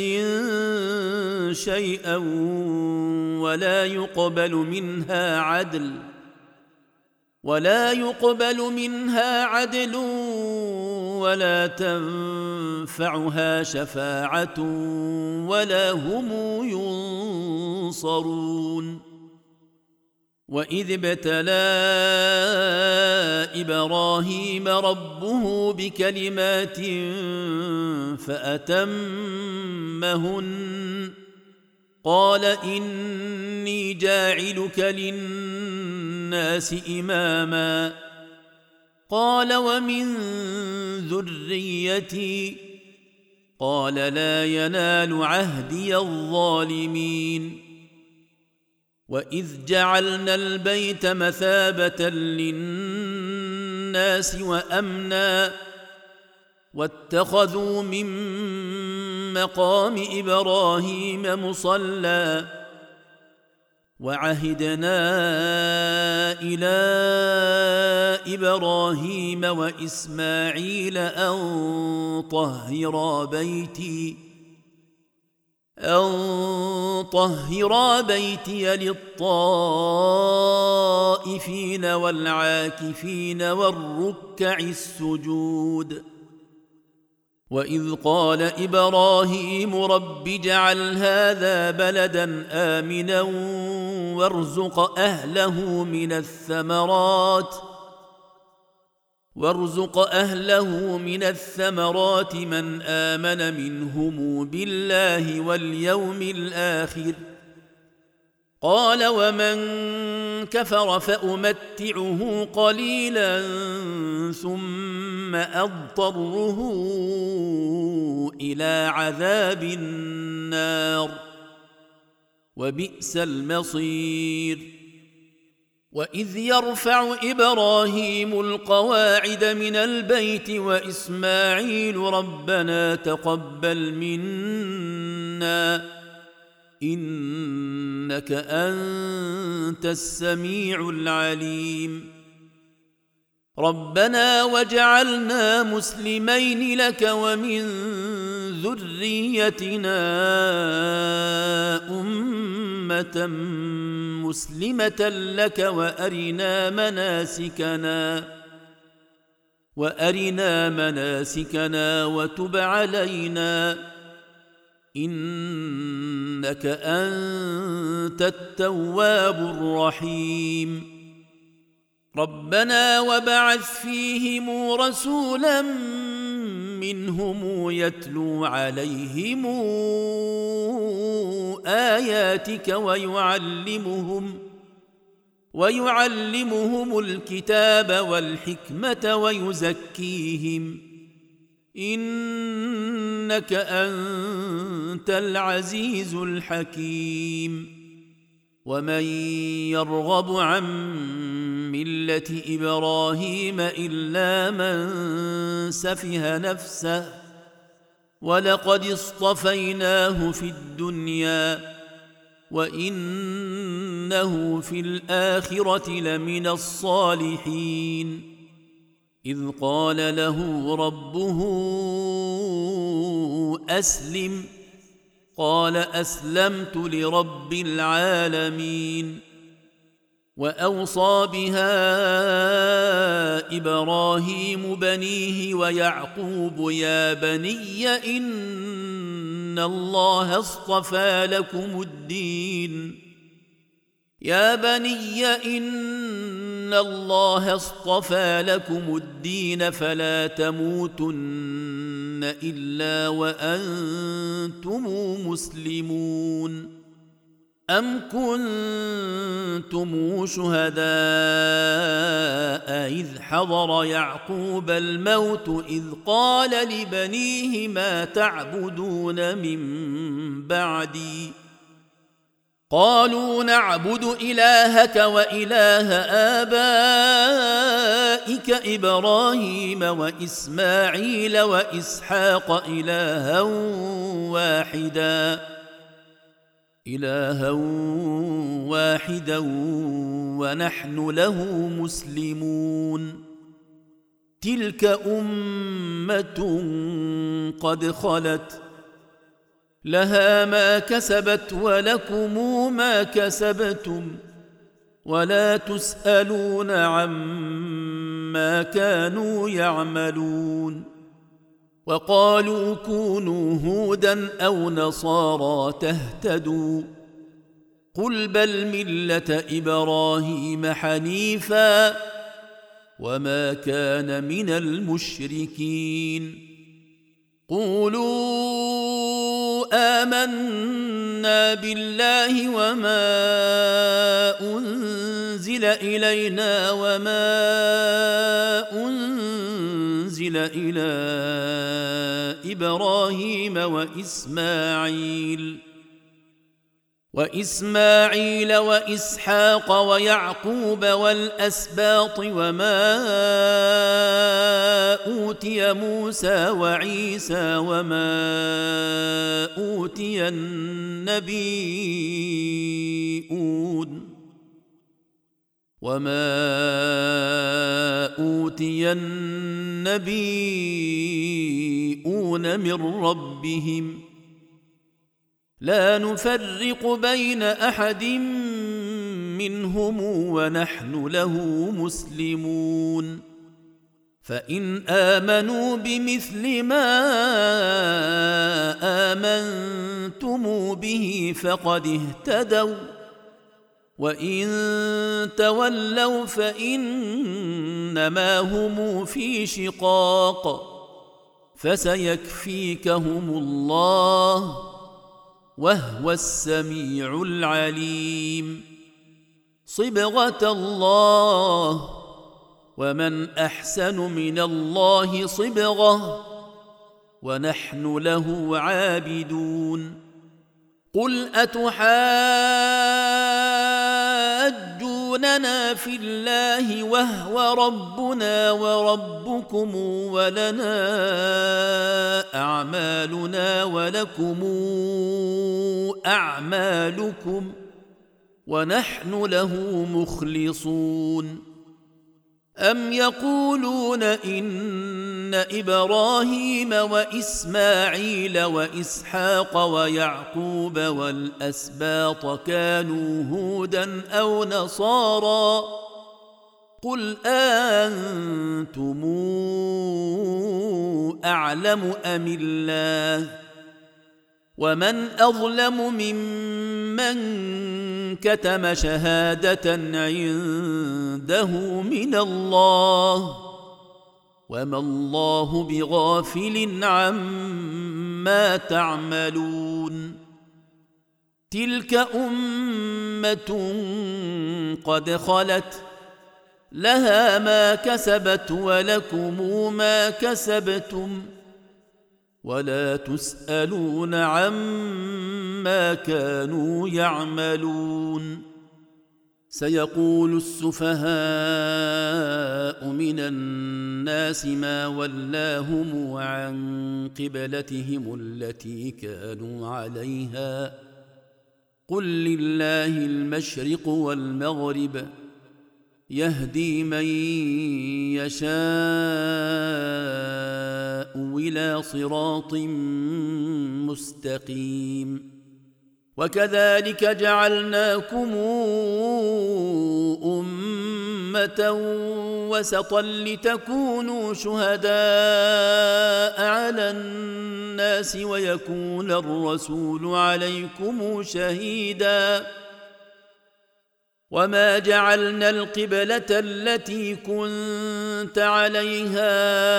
شيئا ولا يقبل منها عدل ولا تنفعها شفاعة ولا هم ينصرون وإذ ابتلى إبراهيم ربه بكلمات فأتمهن قال إني جاعلك للناس إماما قال ومن ذريتي قال لا ينال عهدي الظالمين وإذ جعلنا البيت مثابة للناس وأمنا واتخذوا من مقام إبراهيم مصلى وعهدنا إلى إبراهيم وإسماعيل أن طهرا بيتي للطائفين والعاكفين والركع السجود وإذ قال إبراهيم رب اجعل هذا بلدا آمنا وارزق أهله من الثمرات من آمن منهم بالله واليوم الآخر قال ومن كفر فأمتعه قليلا ثم أضطره إلى عذاب النار وبئس المصير وإذ يرفع إبراهيم القواعد من البيت وإسماعيل ربنا تقبل منا إنك أنت السميع العليم ربنا وجعلنا مسلمين لك ومن ذريتنا أمة مسلمة لك وأرنا مناسكنا وتب علينا إنك أنت التواب الرحيم ربنا وبعث فيهم رسولا منهم يتلو عليهم آياتك ويعلمهم الكتاب والحكمة ويزكيهم إنك أنت العزيز الحكيم. ومن يرغب عن ملة إبراهيم إلا من سفه نفسه ولقد اصطفيناه في الدنيا وإنه في الآخرة لمن الصالحين. إذ قال له ربه أسلم قال أسلمت لرب العالمين. وأوصى بها إبراهيم بنيه ويعقوب يا بني إن الله اصطفى لكم الدين فلا تموتن إلا وأنتم مسلمون. أم كنتم شهداء إذ حضر يعقوب الموت إذ قال لبنيه ما تعبدون من بعدي قالوا نعبد إلهك وإله آبائك إبراهيم وإسماعيل وإسحاق إلها واحدا ونحن له مسلمون. تلك أمة قد خلت لها ما كسبت ولكم ما كسبتم ولا تسألون عما كانوا يعملون. وقالوا كونوا هودا أو نصارى تهتدوا قل بل ملة إبراهيم حنيفا وما كان من المشركين. قولوا آمنا بالله وما أنزل إلينا وما أنزل إلى إبراهيم وإسماعيل وإسحاق ويعقوب والأسباط وما أوتي موسى وعيسى وما أوتي النبيون من ربهم لا نفرق بين أحد منهم ونحن له مسلمون. فإن آمنوا بمثل ما آمنتم به فقد اهتدوا وإن تولوا فإنما هم في شقاق فسيكفيكهم الله وهو السميع العليم. صبغة الله ومن أحسن من الله صبغة ونحن له عابدون. قل أتحاجوننا في الله وهو ربنا وربكم ولنا أعمالنا ولكم أعمالكم ونحن له مخلصون. أم يقولون إن إبراهيم وإسماعيل وإسحاق ويعقوب والأسباط كانوا هودا أو نصارى قل أنتم أعلم أم الله ومن أظلم ممن كتم شهادة عنده من الله وما الله بغافل عما تعملون. تلك أمة قد خلت لها ما كسبت ولكم ما كسبتم ولا تسألون عما كانوا يعملون. سيقول السفهاء من الناس ما ولاهم عن قبلتهم التي كانوا عليها قل لله المشرق والمغرب يهدي من يشاء إلى صراط مستقيم. وكذلك جعلناكم أمة وسطا لتكونوا شهداء على الناس ويكون الرسول عليكم شهيدا. وما جعلنا القبلة التي كنت عليها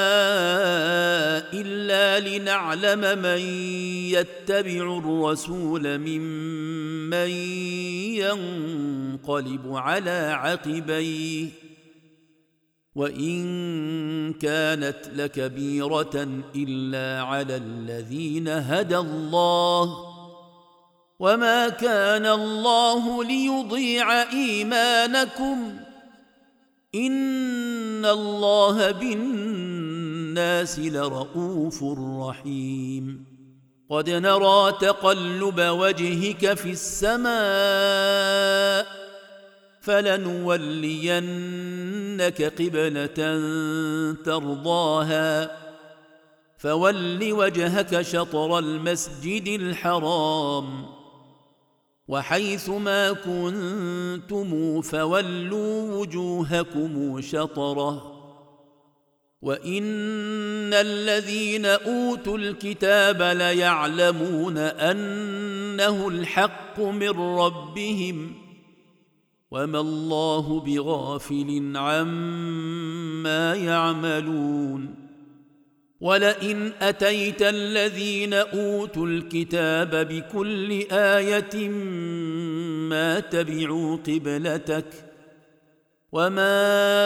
إلا لنعلم من يتبع الرسول ممن ينقلب على عقبيه وإن كانت لكبيرة إلا على الذين هدى الله وما كان الله ليضيع إيمانكم إن الله بالناس لرؤوف رحيم. قد نرى تقلب وجهك في السماء فلنولينك قبلة ترضاها فول وجهك شطر المسجد الحرام وحيث ما كنتم فولوا وجوهكم شطره وإن الذين أوتوا الكتاب ليعلمون أنه الحق من ربهم وما الله بغافل عما يعملون. ولئن أتيت الذين أوتوا الكتاب بكل آية ما تبعوا قبلتك وما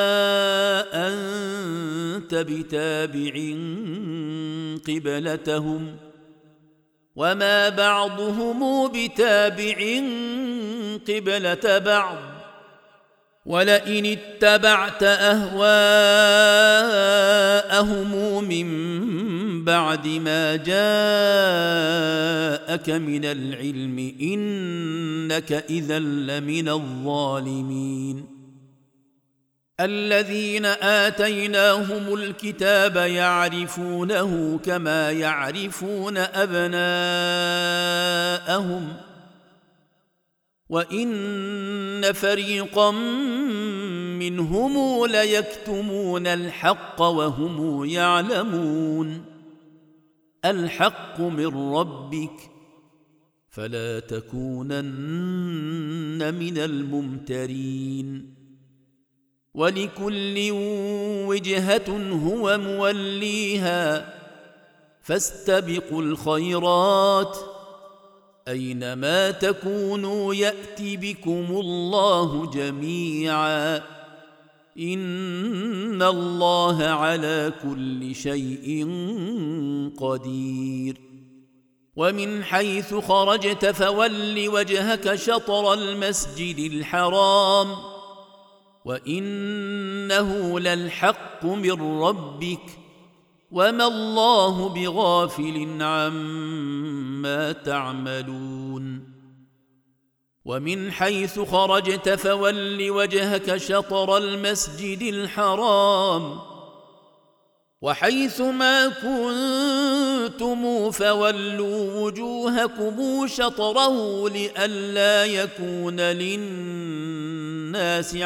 أنت بتابع قبلتهم وما بعضهم بتابع قبلة بعض ولئن اتبعت أهواءهم من بعد ما جاءك من العلم إنك إذا لمن الظالمين. الذين آتيناهم الكتاب يعرفونه كما يعرفون أبناءهم وإن فريقا منهم ليكتمون الحق وهم يعلمون. الحق من ربك فلا تكونن من الممترين. ولكل وجهة هو موليها فاستبقوا الخيرات أينما تكونوا يأتي بكم الله جميعا إن الله على كل شيء قدير. ومن حيث خرجت فول وجهك شطر المسجد الحرام وإنه للحق من ربك وما الله بغافل عما تعملون. ومن حيث خرجت فول وجهك شطر المسجد الحرام وحيث ما كنتم فولوا وجوهكم شطره لئلا يكون للناس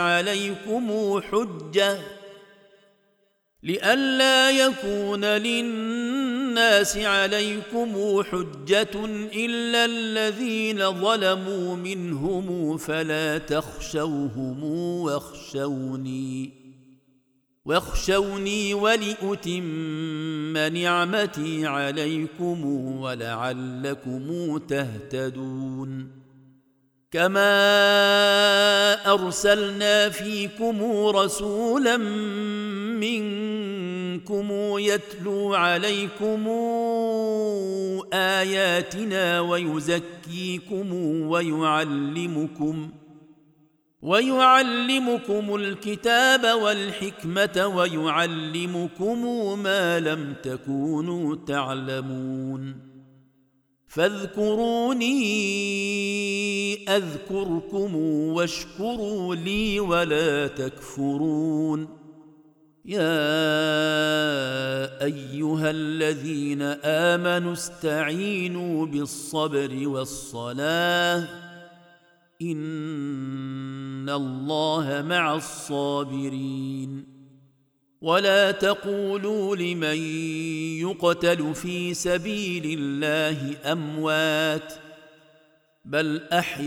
عليكم حجة إلا الذين ظلموا منهم فلا تخشوهم واخشوني ولأتم نعمتي عليكم ولعلكم تهتدون. كما ارسلنا فيكم رسولا منكم يتلو عليكم اياتنا ويزكيكم ويعلمكم الكتاب والحكمه ويعلمكم ما لم تكونوا تعلمون فاذكروني اذكركم واشكروا لي ولا تكفرون يا ايها الذين امنوا استعينوا بالصبر والصلاه ان الله مع الصابرين ولا تقولوا لمن يقتل في سبيل الله اموات بل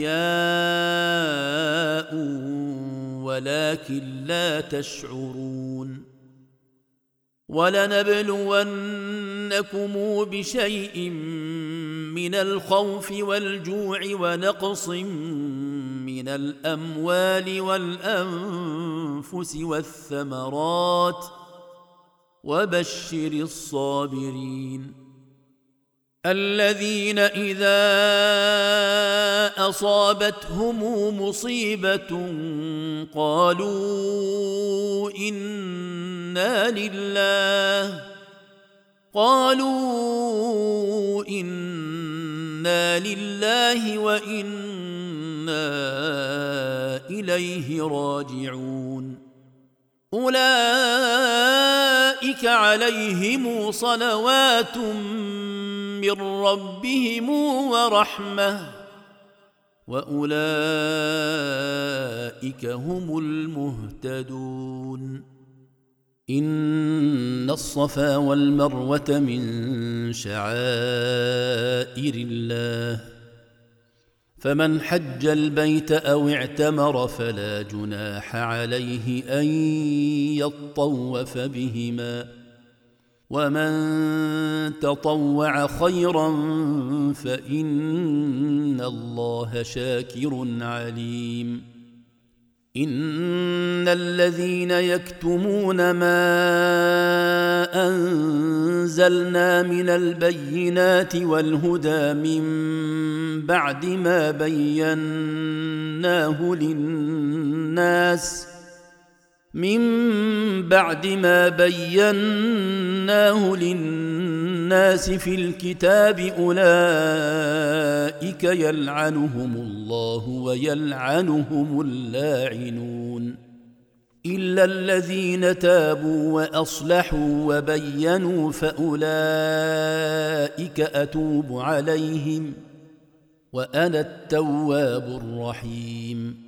احياء ولكن لا تشعرون ولنبلونكم بشيء من الخوف والجوع ونقص من الاموال والانفس والثمرات وبشر الصابرين الذين اذا اصابتهم مصيبه قالوا انا لله وانا اليه راجعون اولئك عليهم صلوات من ربهم ورحمه واولئك هم المهتدون ان الصفا والمروه من شعائر الله فمن حج البيت او اعتمر فلا جناح عليه ان يطوف بهما ومن تطوع خيرا فان الله شاكر عليم ان الذين يكتمون ما انزلنا من البينات والهدى من بعد ما بيناه للناس في الكتاب اولئك يلعنهم الله ويلعنهم اللاعنون الا الذين تابوا واصلحوا وبينوا فاولئك اتوب عليهم وانا التواب الرحيم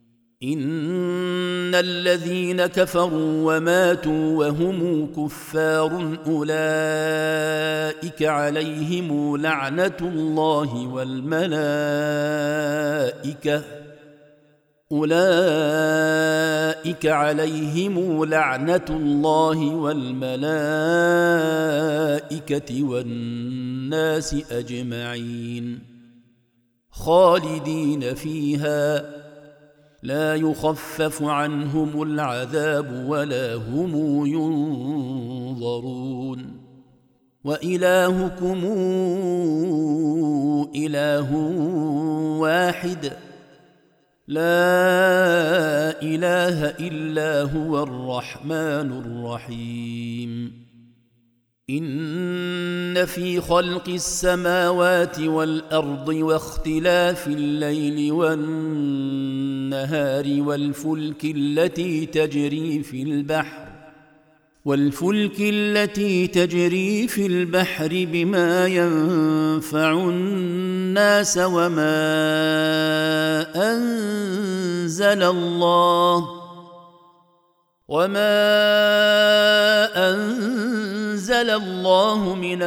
ان الذين كفروا وماتوا وهم كفار اولئك عليهم لعنه الله والملائكه والناس اجمعين خالدين فيها لا يخفف عنهم العذاب ولا هم ينظرون والهكم اله واحد لا اله الا هو الرحمن الرحيم ان في خلق السماوات والارض واختلاف الليل والنهار والفلك التي تجري في البحر بما ينفع الناس وما أنزل الله من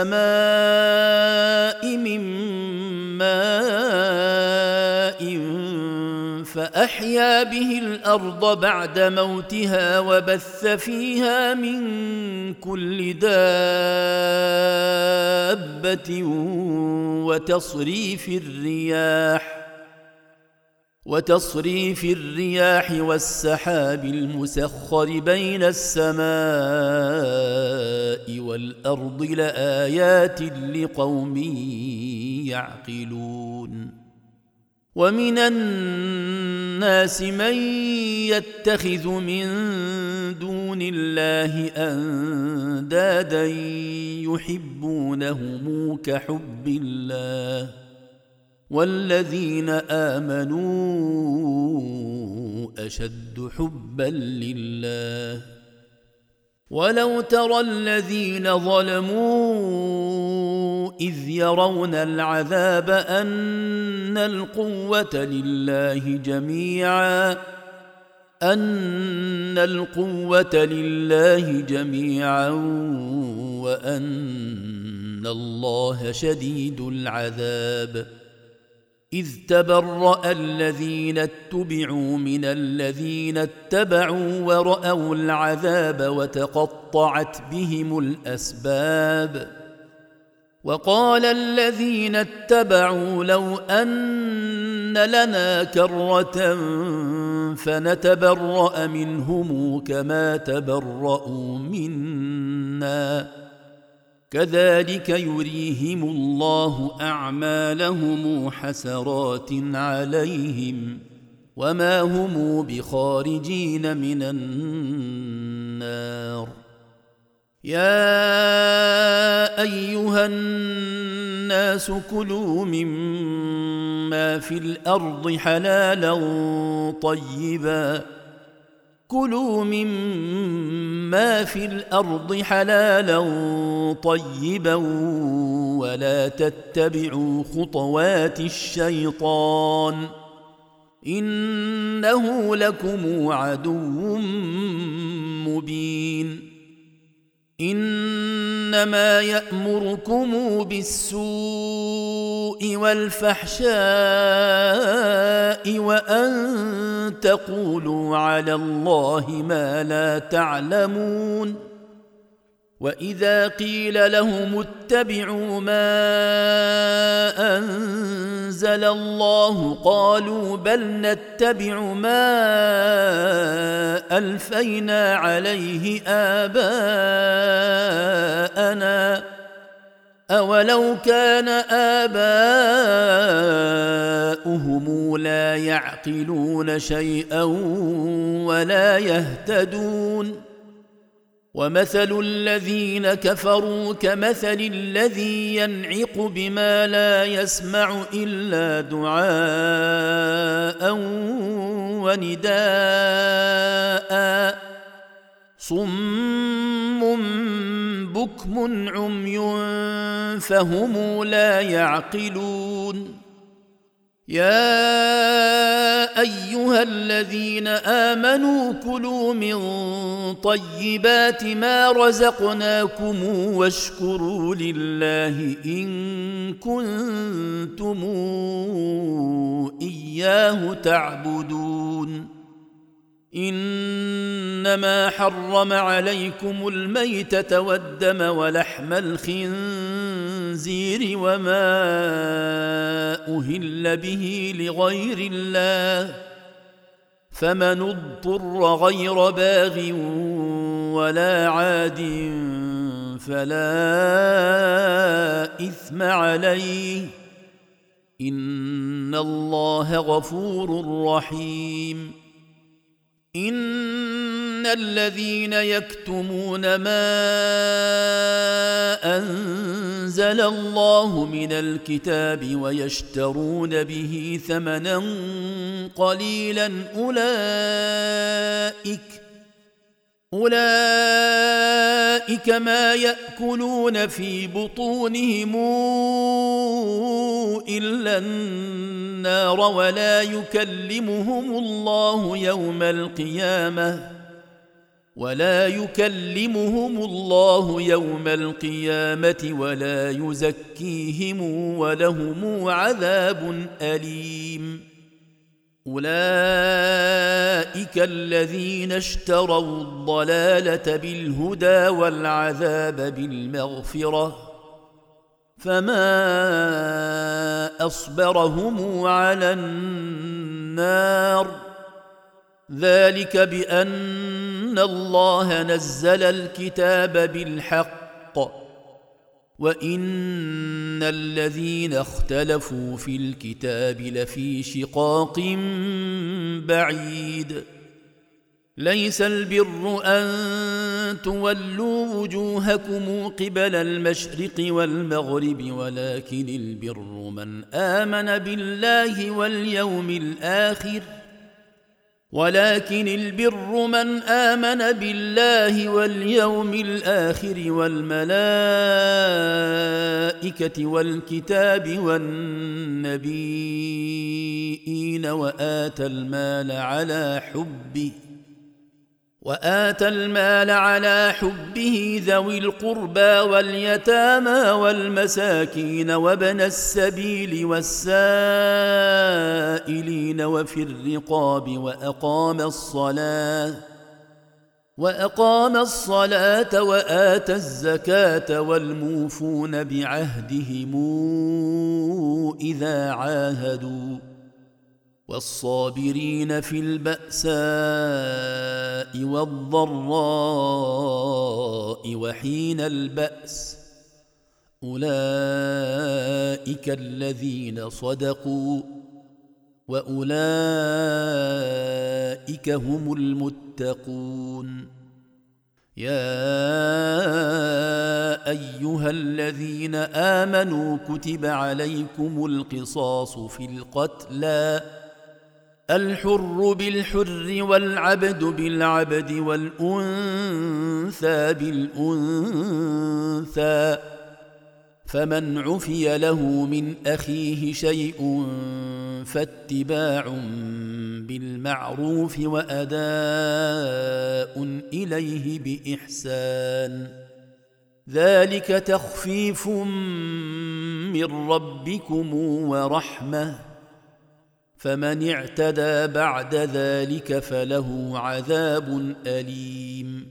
السماء من ماء فأحيا به الأرض بعد موتها وبث فيها من كل وتصريف الرياح والسحاب المسخر بين السماء والأرض لآيات لقوم يعقلون ومن الناس من يتخذ من دون الله أندادا يحبونهم كحب الله والذين آمنوا أشد حبا لله ولو ترى الذين ظلموا إذ يرون العذاب أن القوة لله جميعا وأن الله شديد العذاب إذ تبرأ الذين اتبعوا من الذين اتبعوا ورأوا العذاب وتقطعت بهم الأسباب وقال الذين اتبعوا لو أن لنا كرة فنتبرأ منهم كما تبرأوا منا كذلك يريهم الله أعمالهم حسرات عليهم وما هم بخارجين من النار يا أيها الناس كلوا مما في الأرض حلالا طيبا ولا تتبعوا خطوات الشيطان إنه لكم عدو مبين إنما يأمركم بالسوء والفحشاء وأن تقولوا على الله ما لا تعلمون وإذا قيل لهم اتبعوا ما أنزل الله قالوا بل نتبع ما ألفينا عليه آباءنا أولو كان آباؤهم لا يعقلون شيئا ولا يهتدون ومثل الذين كفروا كمثل الذي ينعق بما لا يسمع إلا دعاء ونداء صم بكم عمي فهم لا يعقلون يا أيها الذين آمنوا كلوا من طيبات ما رزقناكم واشكروا لله إن كنتم إياه تعبدون إنما حرم عليكم الميتة والدم ولحم الخنزير وما أهل به لغير الله فمن اضطر غير باغ ولا عاد فلا إثم عليه إن الله غفور رحيم إن الذين يكتمون ما أنزل الله من الكتاب ويشترون به ثمنا قليلا أولئك ما يأكلون في بطونهم إلا النار ولا يكلمهم الله يوم القيامة ولا يزكيهم ولهم عذاب أليم أولئك الذين اشتروا الضلالة بالهدى والعذاب بالمغفرة فما أصبرهم على النار النار ذلك بأن الله نزل الكتاب بالحق وإن الذين اختلفوا في الكتاب لفي شقاق بعيد ليس البر أن تولوا وجوهكم قبل المشرق والمغرب ولكن البر من آمن بالله واليوم الآخر والملائكة والكتاب والنبيين وآتى المال على حبه ذوي القربى واليتامى والمساكين وابن السبيل والسائلين وفي الرقاب وأقام الصلاة وآتى الزكاة والموفون بعهدهم إذا عاهدوا والصابرين في البأساء والضراء وحين البأس أولئك الذين صدقوا وأولئك هم المتقون يا أيها الذين آمنوا كتب عليكم القصاص في القتلى الحر بالحر والعبد بالعبد والأنثى بالأنثى فمن عفي له من أخيه شيء فاتباع بالمعروف وأداء إليه بإحسان ذلك تخفيف من ربكم ورحمة فمن اعتدى بعد ذلك فله عذاب أليم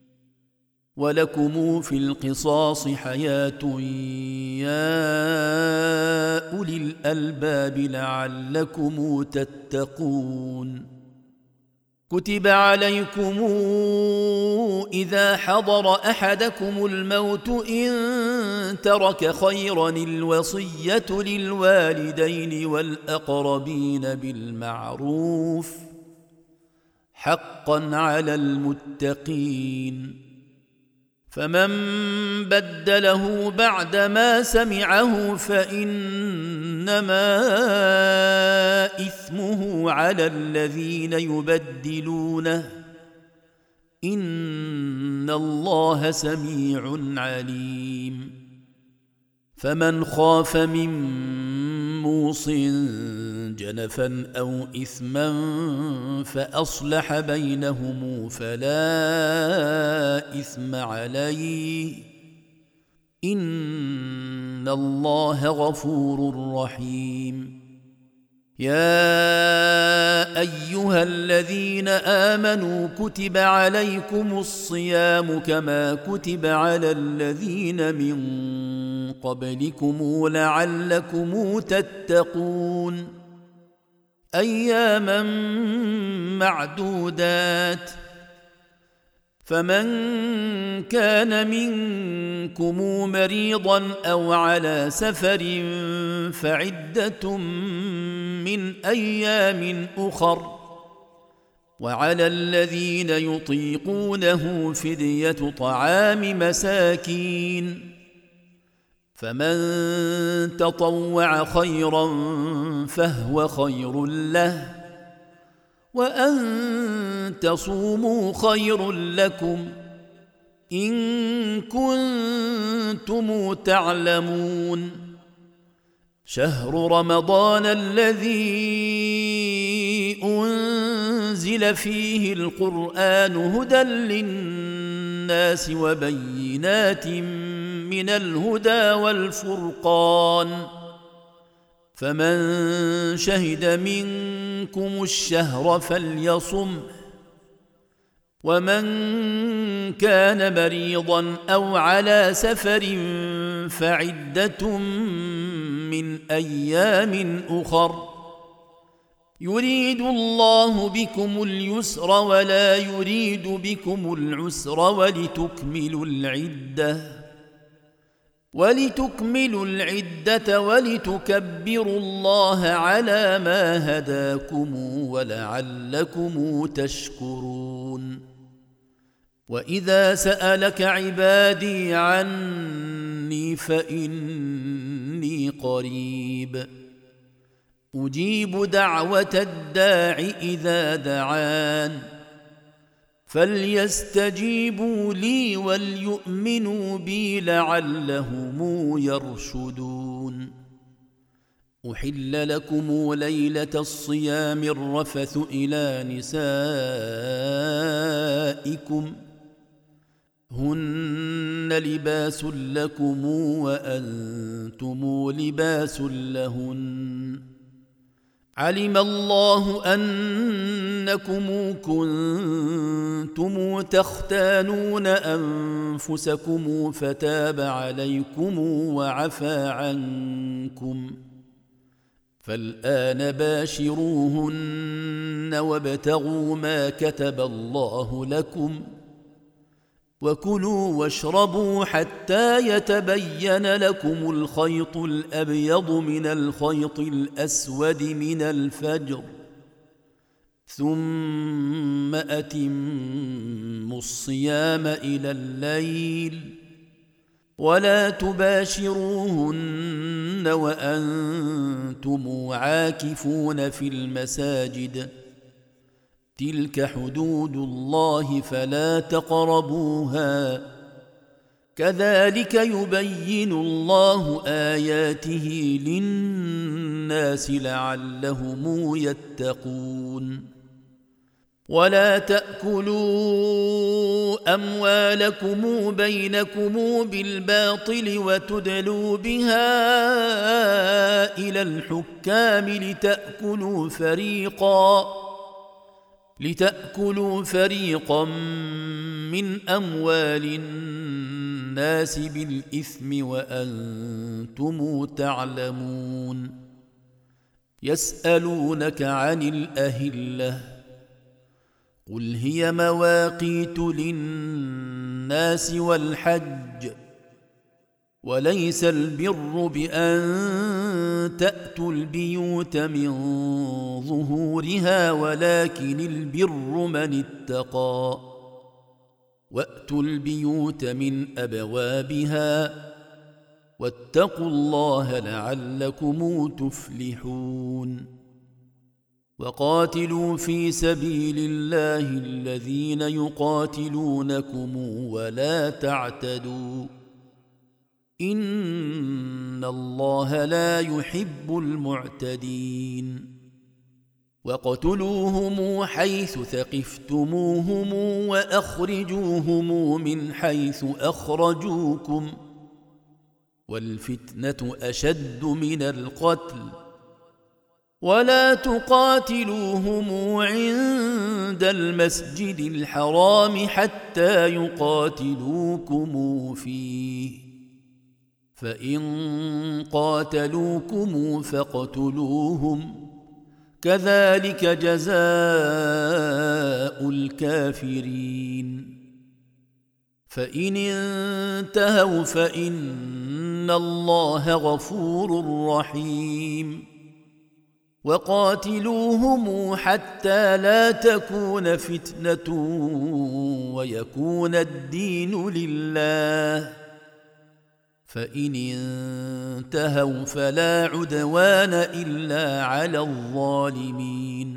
ولكم في القصاص حياة يا أولي الألباب لعلكم تتقون كتب عليكم إذا حضر أحدكم الموت إن ترك خيرا الوصية للوالدين والأقربين بالمعروف حقا على المتقين فمن بدله بعدما سمعه فإنما إثمه على الذين يبدلونه إن الله سميع عليم فمن خاف من موص جنفا أو إثما فأصلح بينهم فلا إثم عليه إن الله غفور رحيم يا أيها الذين آمنوا كتب عليكم الصيام كما كتب على الذين من قبلكم لعلكم تتقون أياما معدودات فمن كان منكم مريضا أو على سفر فعدة من أيام أخر وعلى الذين يطيقونه فدية طعام مساكين فمن تطوع خيرا فهو خير له وأن تصوموا خير لكم إن كنتم تعلمون شهر رمضان الذي أنزل فيه القرآن هدى للناس وبينات من الهدى والفرقان فمن شهد منكم الشهر فليصم ومن كان مريضا أو على سفر فعدة من أيام أخر يريد الله بكم اليسر ولا يريد بكم العسر ولتكملوا العدة ولتكبروا الله على ما هداكم ولعلكم تشكرون. وإذا سألك عبادي عني فإني قريب أجيب دعوة الداع إذا دعان فليستجيبوا لي وليؤمنوا بي لعلهم يرشدون. أحل لكم ليلة الصيام الرفث إلى نسائكم هن لباس لكم وأنتم لباس لهن علم الله أنكم كنتم تختانون أنفسكم فتاب عليكم وعفى عنكم فالآن باشروهن وابتغوا ما كتب الله لكم وكلوا واشربوا حتى يتبين لكم الخيط الأبيض من الخيط الأسود من الفجر ثم أتموا الصيام إلى الليل ولا تباشروهن وأنتم عاكفون في المساجد تلك حدود الله فلا تقربوها كذلك يبين الله آياته للناس لعلهم يتقون. ولا تأكلوا أموالكم بينكم بالباطل وتدلوا بها إلى الحكام لتأكلوا فريقا من أموال الناس بالإثم وأنتم تعلمون. يسألونك عن الأهلة قل هي مواقيت للناس والحج وليس البر بأن تأتوا البيوت من ظهورها ولكن البر من اتقى وأتوا البيوت من أبوابها واتقوا الله لعلكم تفلحون. وقاتلوا في سبيل الله الذين يقاتلونكم ولا تعتدوا إن الله لا يحب المعتدين. وقتلوهم حيث ثقفتموهم وأخرجوهم من حيث أخرجوكم والفتنة أشد من القتل ولا تقاتلوهم عند المسجد الحرام حتى يقاتلوكم فيه فإن قاتلوكم فاقتلوهم كذلك جزاء الكافرين. فإن انتهوا فإن الله غفور رحيم. وقاتلوهم حتى لا تكون فتنة ويكون الدين لله فإن انتهوا فلا عدوان إلا على الظالمين.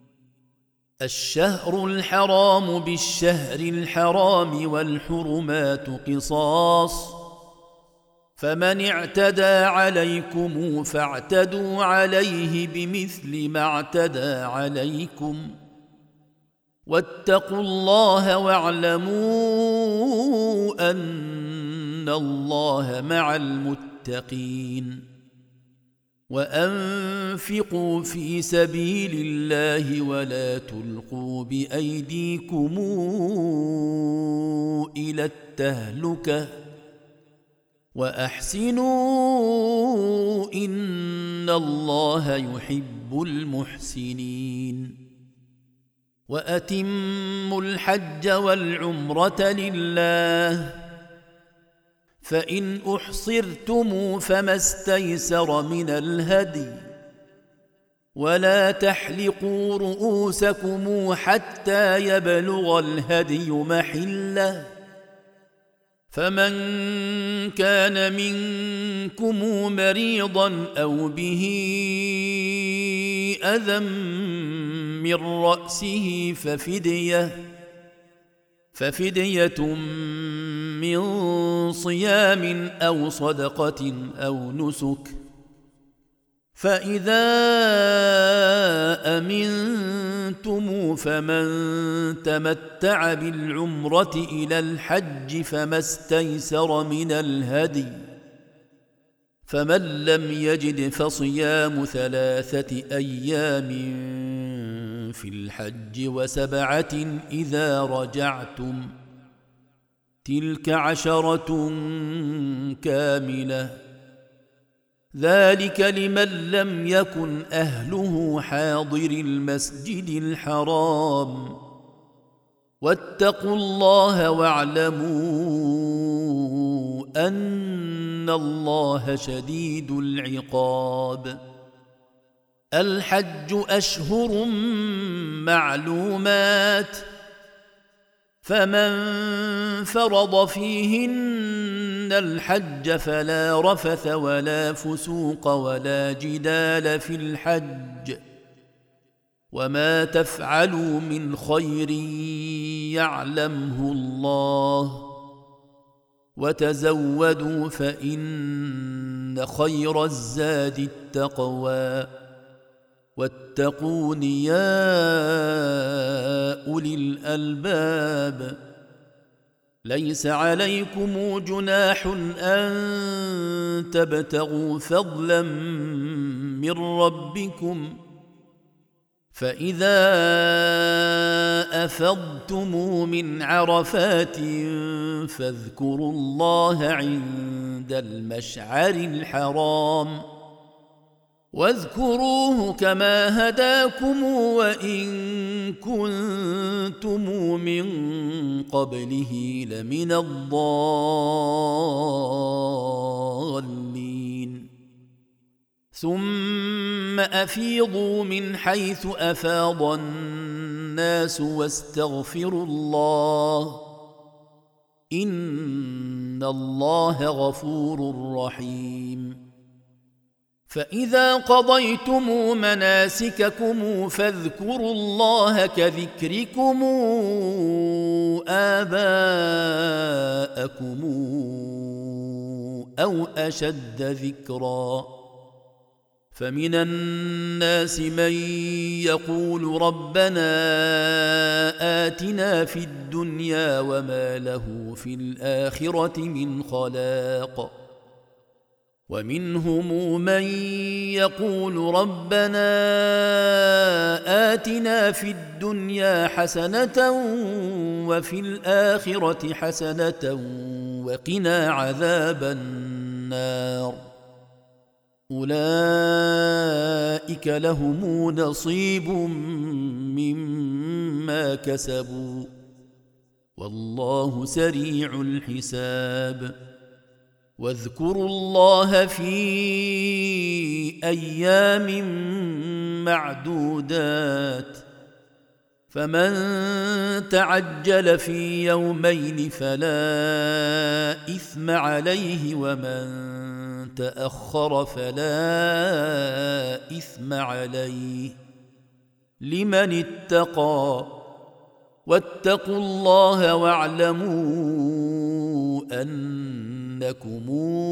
الشهر الحرام بالشهر الحرام والحرمات قصاص فمن اعتدى عليكم فاعتدوا عليه بمثل ما اعتدى عليكم واتقوا الله واعلموا أن الله مع المتقين. وأنفقوا في سبيل الله ولا تلقوا بأيديكم إلى التهلكة وأحسنوا إن الله يحب المحسنين وأتموا الحج والعمرة لله فإن أحصرتم فما استيسر من الهدي ولا تحلقوا رؤوسكم حتى يبلغ الهدي محله فمن كان منكم مريضا أو به أذى من رأسه ففدية من صيام أو صدقة أو نسك فإذا أمنتم فمن تمتع بالعمرة إلى الحج فما استيسر من الهدي فمن لم يجد فصيام 3 أيام في الحج و7 إذا رجعتم تلك 10 كاملة ذلك لمن لم يكن أهله حاضر المسجد الحرام واتقوا الله واعلموا أن الله شديد العقاب الحج أشهر معلومات فمن فرض فيهن الحج فلا رفث ولا فسوق ولا جدال في الحج وما تفعلوا من خير يعلمه الله وتزودوا فإن خير الزاد التقوى واتقون يا أولي الألباب ليس عليكم جناح أن تبتغوا فضلا من ربكم فإذا أفضتم من عرفات فاذكروا الله عند المشعر الحرام واذكروه كما هداكم وإن كنتم من قبله لمن الضالين ثم أفيضوا من حيث أفاض الناس واستغفروا الله إن الله غفور رحيم فإذا قضيتم مناسككم فاذكروا الله كذكركم آباءكم أو أشد ذكرا فمن الناس من يقول ربنا آتنا في الدنيا وما له في الآخرة من خلاق ومنهم من يقول ربنا آتنا في الدنيا حسنة وفي الآخرة حسنة وقنا عذاب النار أولئك لهم نصيب مما كسبوا والله سريع الحساب واذكروا الله في أيام معدودات فمن تعجل في يومين فلا إثم عليه ومن تأخر فلا إثم عليه لمن اتقى واتقوا الله واعلموا أنكم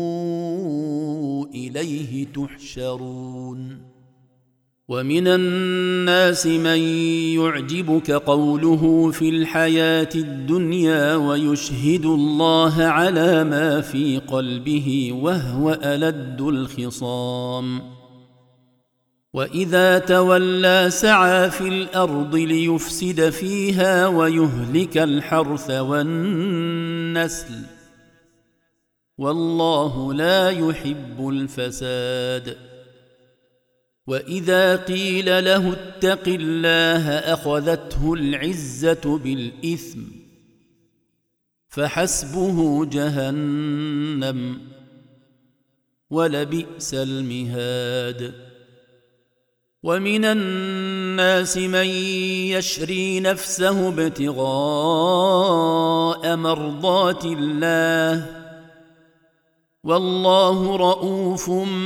إليه تحشرون ومن الناس من يعجبك قوله في الحياة الدنيا ويشهد الله على ما في قلبه وهو ألد الخصام وإذا تولى سعى في الأرض ليفسد فيها ويهلك الحرث والنسل والله لا يحب الفساد. وإذا قيل له اتق الله أخذته العزة بالإثم فحسبه جهنم ولبئس المهاد. ومن الناس من يشري نفسه ابتغاء مرضات الله والله رؤوف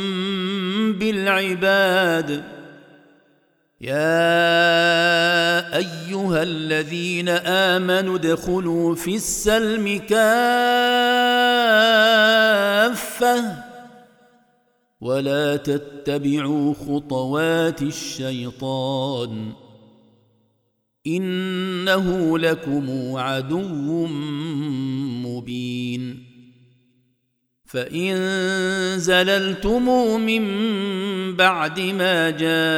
بالعباد. يا أيها الذين آمنوا ادخلوا في السلم كافة ولا تتبعوا خطوات الشيطان إنه لكم عدو مبين. فإن زللتم من بعد ما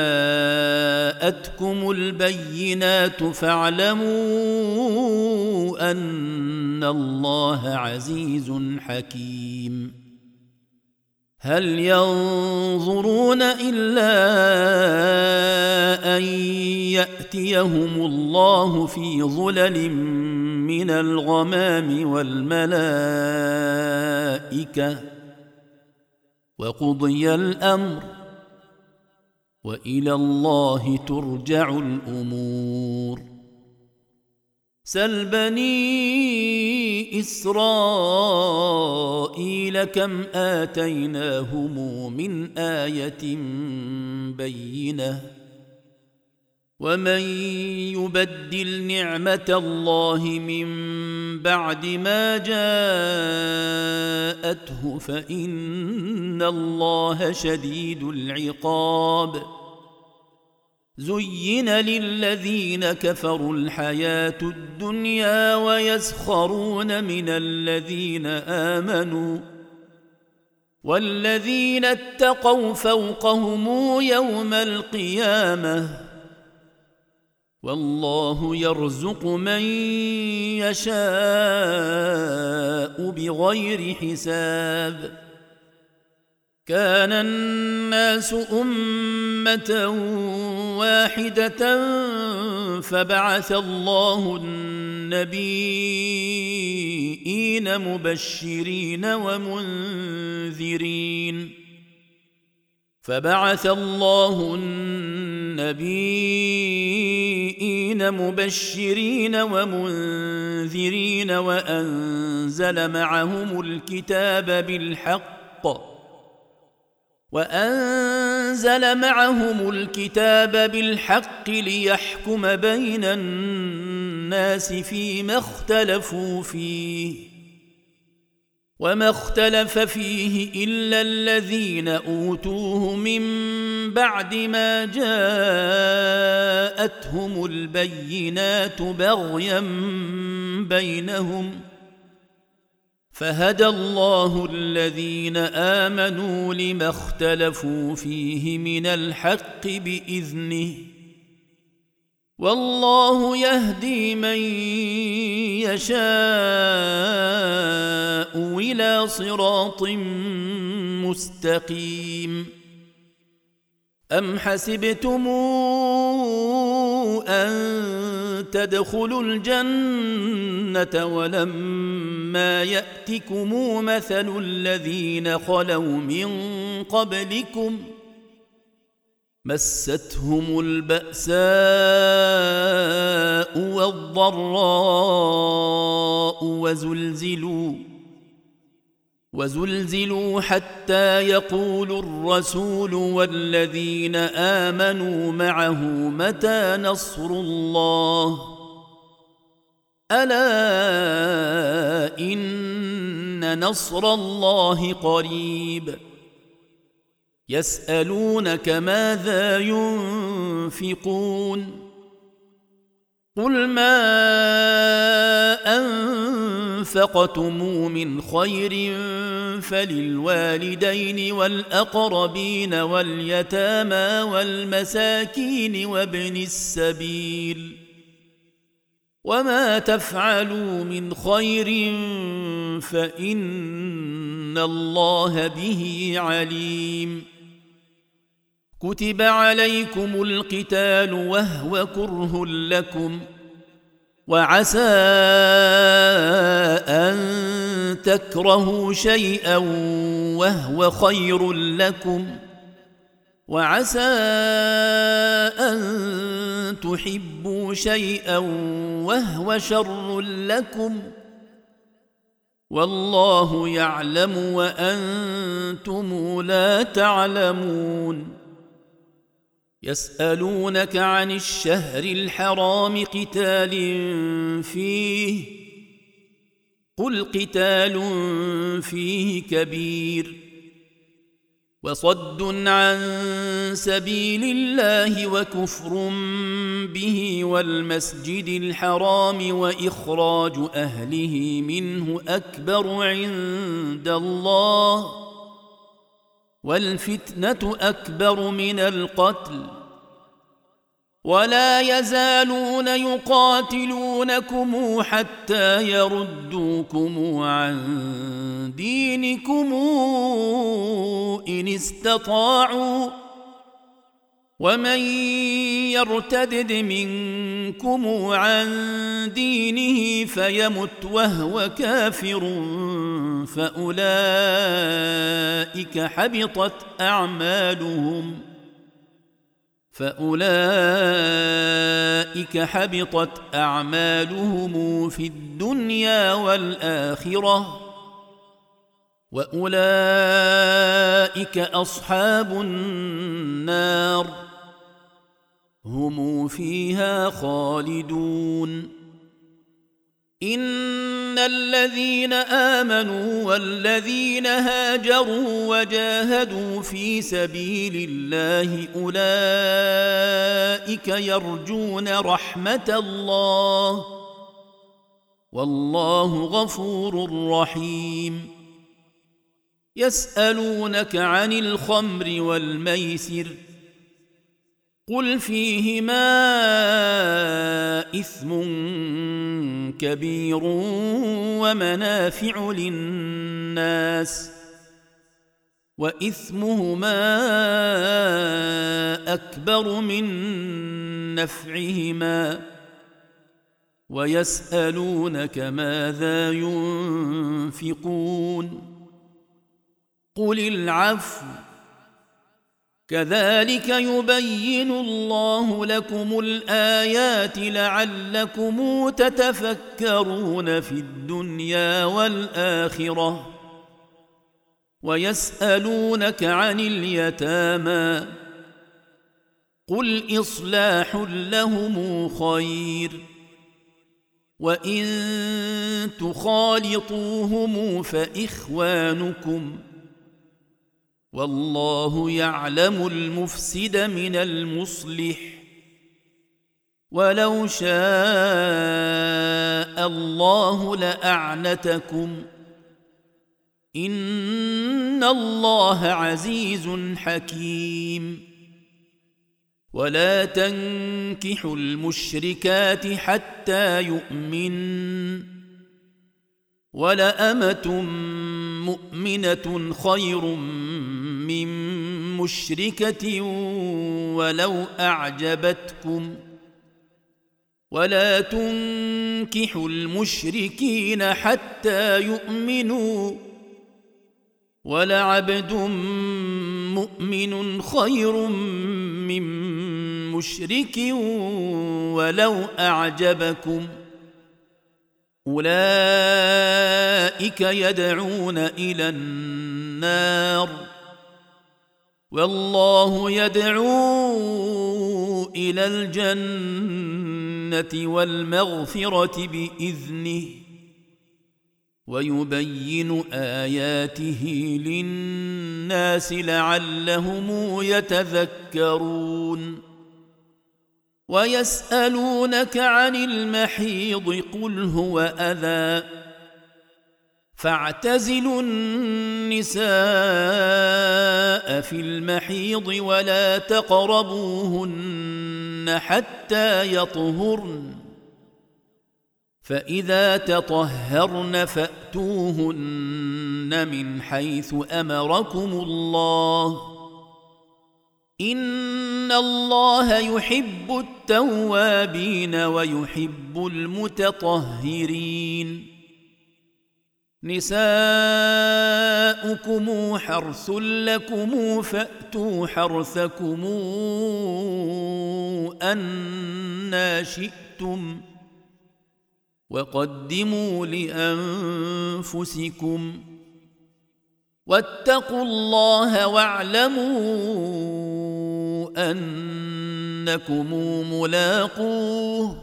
جاءتكم البينات فاعلموا أن الله عزيز حكيم. هل ينظرون إلا أن يأتيهم الله في ظلل من الغمام والملائكة وقضي الأمر وإلى الله ترجع الأمور. سل بني إسرائيل كم آتيناهم من آية بينة ومن يبدل نعمة الله من بعد ما جاءته فإن الله شديد العقاب. زين للذين كفروا الحياة الدنيا ويسخرون من الذين آمنوا والذين اتقوا فوقهم يوم القيامة والله يرزق من يشاء بغير حساب. كان الناس أمة واحدة فبعث الله النبيين مبشرين ومنذرين وأنزل معهم الكتاب بالحق ليحكم بين الناس فيما اختلفوا فيه وما اختلف فيه إلا الذين أوتوه من بعد ما جاءتهم البينات بغيا بينهم فهدى الله الذين آمنوا لما اختلفوا فيه من الحق بإذنه والله يهدي من يشاء إلى صراط مستقيم. أم حسبتم أن تدخلوا الجنة ولما يأتكم مثل الذين خلوا من قبلكم مستهم البأساء والضراء وزلزلوا حتى يقول الرسول والذين آمنوا معه متى نصر الله ألا إن نصر الله قريب. يسألونك ماذا ينفقون قل ما أنفقتم من خير فللوالدين والأقربين واليتامى والمساكين وابن السبيل وما تفعلوا من خير فإن الله به عليم. كتب عليكم القتال وهو كره لكم، وعسى أن تكرهوا شيئا وهو خير لكم، وعسى أن تحبوا شيئا وهو شر لكم، والله يعلم وأنتم لا تعلمون. يسألونك عن الشهر الحرام قتال فيه، قل قتال فيه كبير، وصد عن سبيل الله وكفر به والمسجد الحرام وإخراج أهله منه أكبر عند الله، والفتنة أكبر من القتل، ولا يزالون يقاتلونكم حتى يردوكم عن دينكم إن استطاعوا، ومن يرتدد منكم عن دينه فيمت وهو كافر فأولئك حبطت أعمالهم في الدنيا والآخرة، وأولئك أصحاب النار هم فيها خالدون. إن الذين آمنوا والذين هاجروا وجاهدوا في سبيل الله أولئك يرجون رحمة الله، والله غفور رحيم. يسألونك عن الخمر والميسر، قل فيهما إثم كبير ومنافع للناس، وإثمهما أكبر من نفعهما، ويسألونك ماذا ينفقون، قل العفو، كذلك يبين الله لكم الآيات لعلكم تتفكرون في الدنيا والآخرة. ويسألونك عن اليتامى، قل إصلاح لهم خير، وإن تخالطوهم فإخوانكم، والله يعلم المفسد من المصلح، ولو شاء الله لأعنتكم، إن الله عزيز حكيم. ولا تنكحوا المشركات حتى يؤمن، ولأمة مؤمنة خير من مشركة ولو أعجبتكم، ولا تنكحوا المشركين حتى يؤمنوا، ولعبد مؤمن خير من مشرك ولو أعجبكم، أولئك يدعون إلى النار، والله يدعو إلى الجنة والمغفرة بإذنه، ويبين آياته للناس لعلهم يتذكرون. ويسألونك عن المحيض، قل هو أذى، فاعتزلوا النساء في المحيض ولا تقربوهن حتى يطهرن، فإذا تطهرن فأتوهن من حيث أمركم الله إن الله يحب التوابين ويحب المتطهرين نساؤكم حرث لكم فأتوا حرثكم أنى شئتم وقدموا لأنفسكم واتقوا الله واعلموا أنكم ملاقوه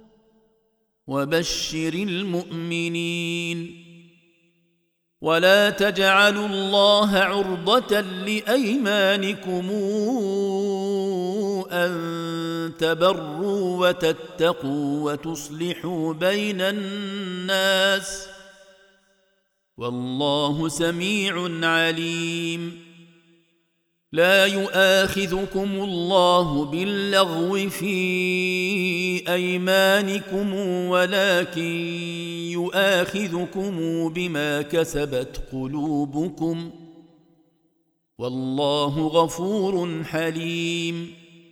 وبشر المؤمنين ولا تجعلوا الله عرضة لأيمانكم أن تبروا وتتقوا وتصلحوا بين الناس والله سميع عليم لا يؤاخذكم الله باللغو في أيمانكم ولكن يؤاخذكم بما كسبت قلوبكم والله غفور حليم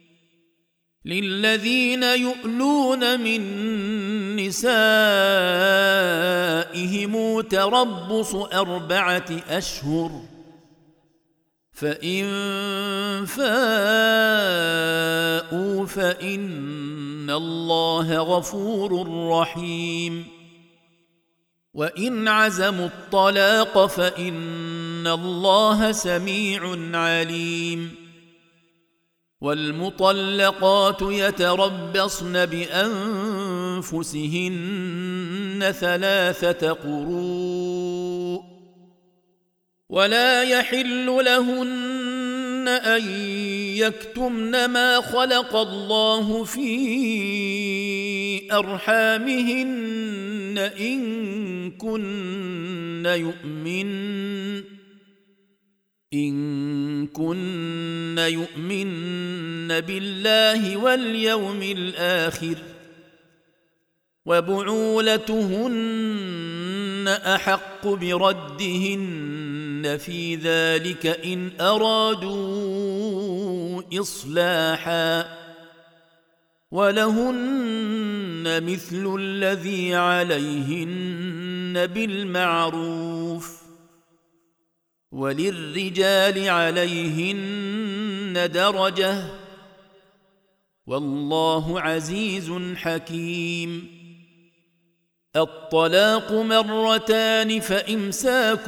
للذين يؤلون من نسائهم تربص 4 أشهر فإن فاءوا فإن الله غفور رحيم وإن عزموا الطلاق فإن الله سميع عليم والمطلقات يتربصن بأنفسهن 3 قروء ولا يحل لهن أن يكتمن ما خلق الله في أرحامهن إن كن يؤمن بالله واليوم الآخر وبعولتهن أحق بردهن في ذلك إن أرادوا إصلاحا ولهن مثل الذي عليهن بالمعروف وللرجال عليهن درجة والله عزيز حكيم الطلاق 2 فإمساك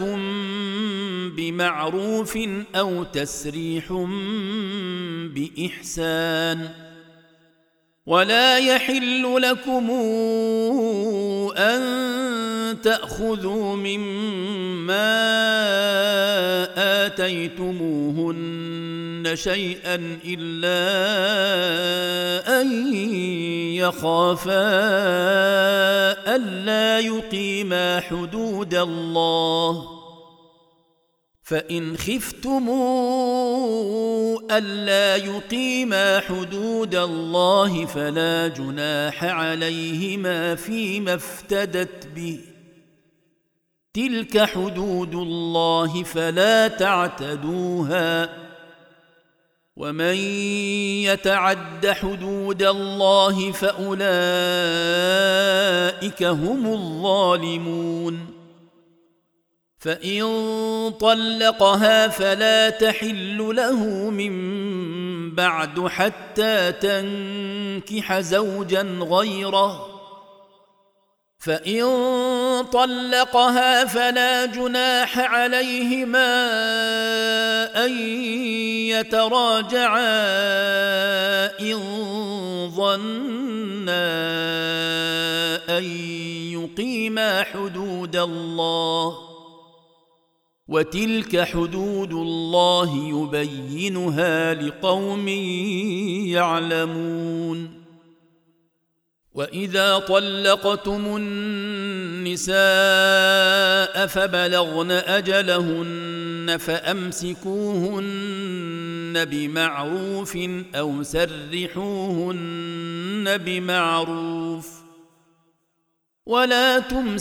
بمعروف أو تسريح بإحسان ولا يحل لكم أن تأخذوا مما آتيتموهن شيئا إلا أن يخافا ألا يقيما حدود الله فإن خفتموا ألا يقيما حدود الله فلا جناح عليهما فيما افتدت به تلك حدود الله فلا تعتدوها ومن يتعد حدود الله فأولئك هم الظالمون فإن طلقها فلا تحل له من بعد حتى تنكح زوجا غيره فإن طلقها فلا جناح عليهما أن يتراجعا إن ظنا أن يقيما حدود الله وتلك حدود الله يبينها لقوم يعلمون وإذا طلقتم النساء فبلغن أجلهن فأمسكوهن بمعروف أو سرحوهن بمعروف ولا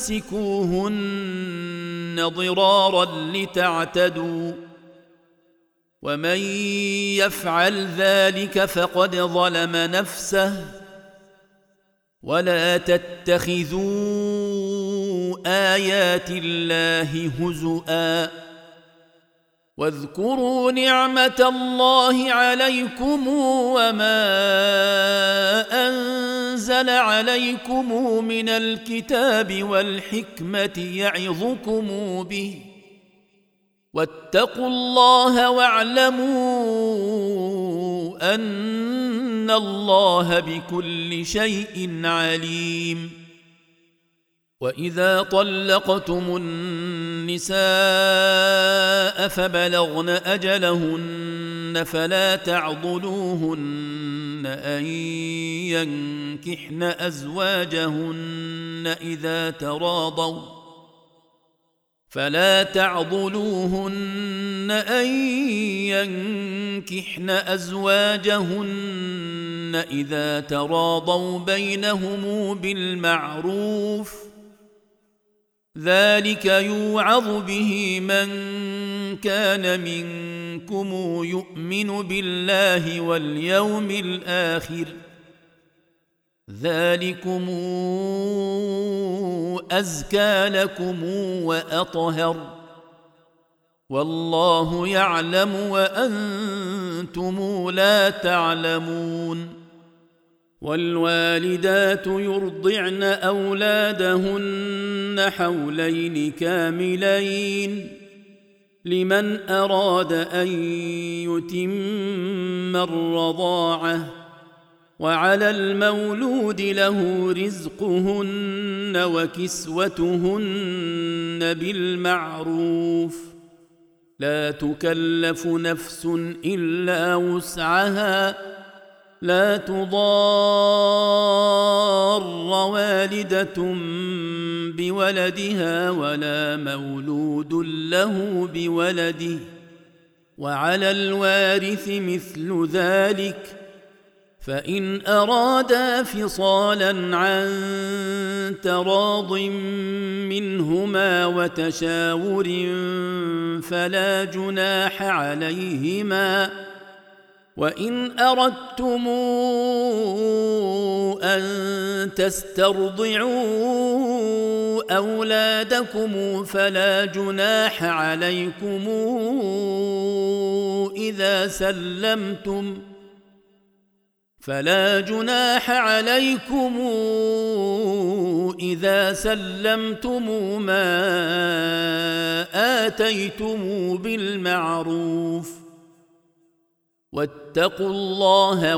تمسكوهن ضرارا لتعتدوا ومن يفعل ذلك فقد ظلم نفسه ولا تتخذوا آيات الله هزؤا واذكروا نعمة الله عليكم وما أنزل عليكم من الكتاب والحكمة يعظكم به واتقوا الله واعلموا أن الله بكل شيء عليم وإذا طلقتم النساء فبلغن أجلهن فلا تعضلوهن أن ينكحن أزواجهن إذا تراضوا بينهم بالمعروف ذلك يوعظ به من كان منكم يؤمن بالله واليوم الآخر ذلكم أزكى لكم وأطهر والله يعلم وأنتم لا تعلمون والوالدات يرضعن أولادهن حولين كاملين لمن أراد أن يتم الرضاعة وعلى المولود له رزقهن وكسوتهن بالمعروف لا تكلف نفس إلا وسعها لا تضار والدة بولدها ولا مولود له بولده وعلى الوارث مثل ذلك فإن أرادا فصالا عن تراض منهما وتشاور فلا جناح عليهما وإن أردتم أن تسترضعوا أولادكم فلا جناح عليكم إذا سلمتم ما آتيتم بالمعروف واتقوا الله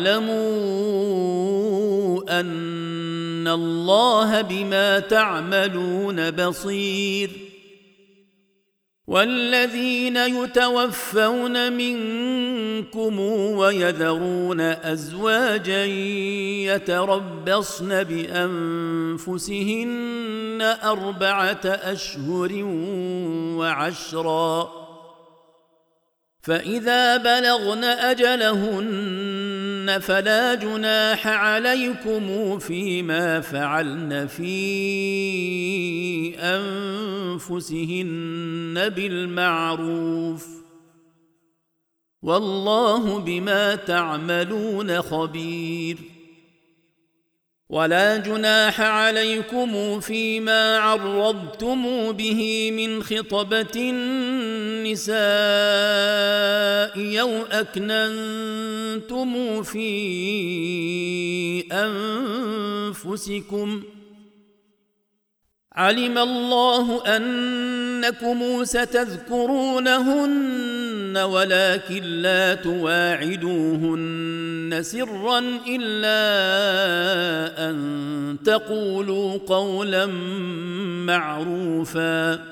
واعلموا أن الله بما تعملون بصير والذين يتوفون منكم ويذرون أزواجا يتربصن بأنفسهن 4 أشهر و10 فإذا بلغن أجلهن فلا جناح عليكم فيما فعلن في أنفسهن بالمعروف والله بما تعملون خبير ولا جناح عليكم فيما عرضتم به من خطبة النساء أو أكننتم في أنفسكم علم الله أنكم ستذكرونهن ولكن لا تواعدوهن سرا إلا أن تقولوا قولا معروفا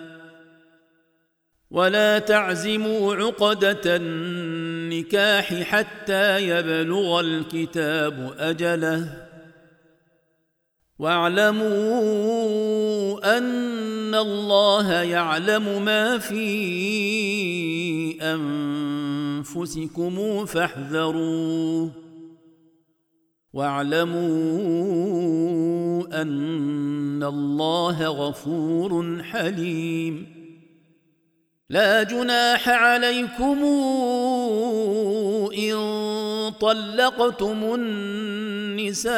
ولا تعزموا عقدة النكاح حتى يبلغ الكتاب أجله واعلموا أن الله يعلم ما في أنفسكم فاحذروه واعلموا أن الله غفور حليم. لا جناح عليكم إن طلقتم النساء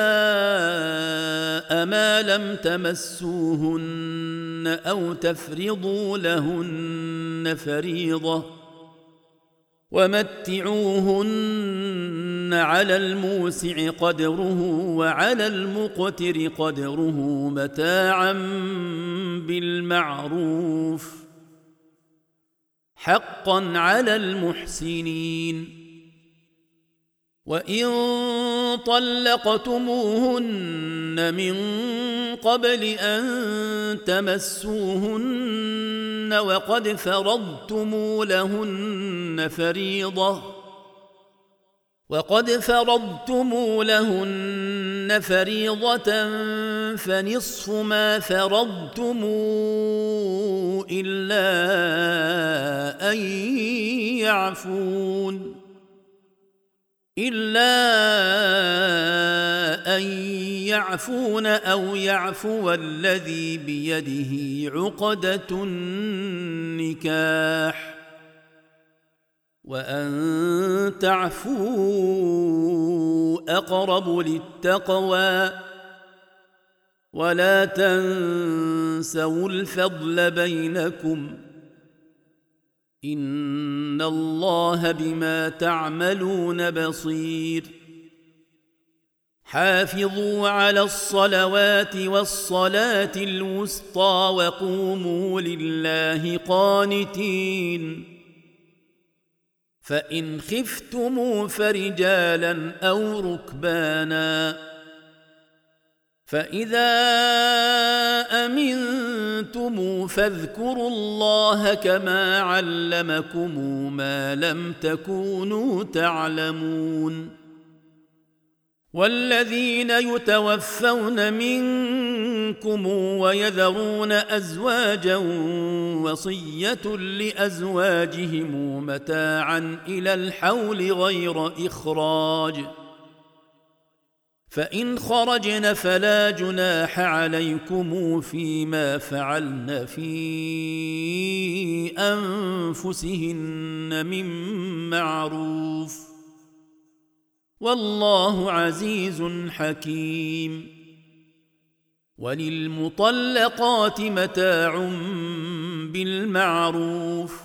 ما لم تمسوهن أو تفرضوا لهن فريضة، ومتعوهن على الموسع قدره وعلى المقتر قدره متاعا بالمعروف حقا على المحسنين. وإن طلقتموهن من قبل أن تمسوهن وقد فرضتم لهن فريضة فنصف ما فرضتم إلا أن يعفون أو يعفو الذي بيده عقدة النكاح، وأن تعفوا أقرب للتقوى، ولا تنسوا الفضل بينكم، إن الله بما تعملون بصير. حافظوا على الصلوات والصلاة الوسطى وقوموا لله قانتين. فإن خفتم فرجالا أو ركبانا، فإذا أمنتم فاذكروا الله كما علمكم ما لم تكونوا تعلمون. والذين يتوفون منكم ويذرون أزواجا وصية لأزواجهم متاعا إلى الحول غير إخراج، فإن خرجن فلا جناح عليكم فيما فعلن في أنفسهن من معروف، والله عزيز حكيم. وللمطلقات متاع بالمعروف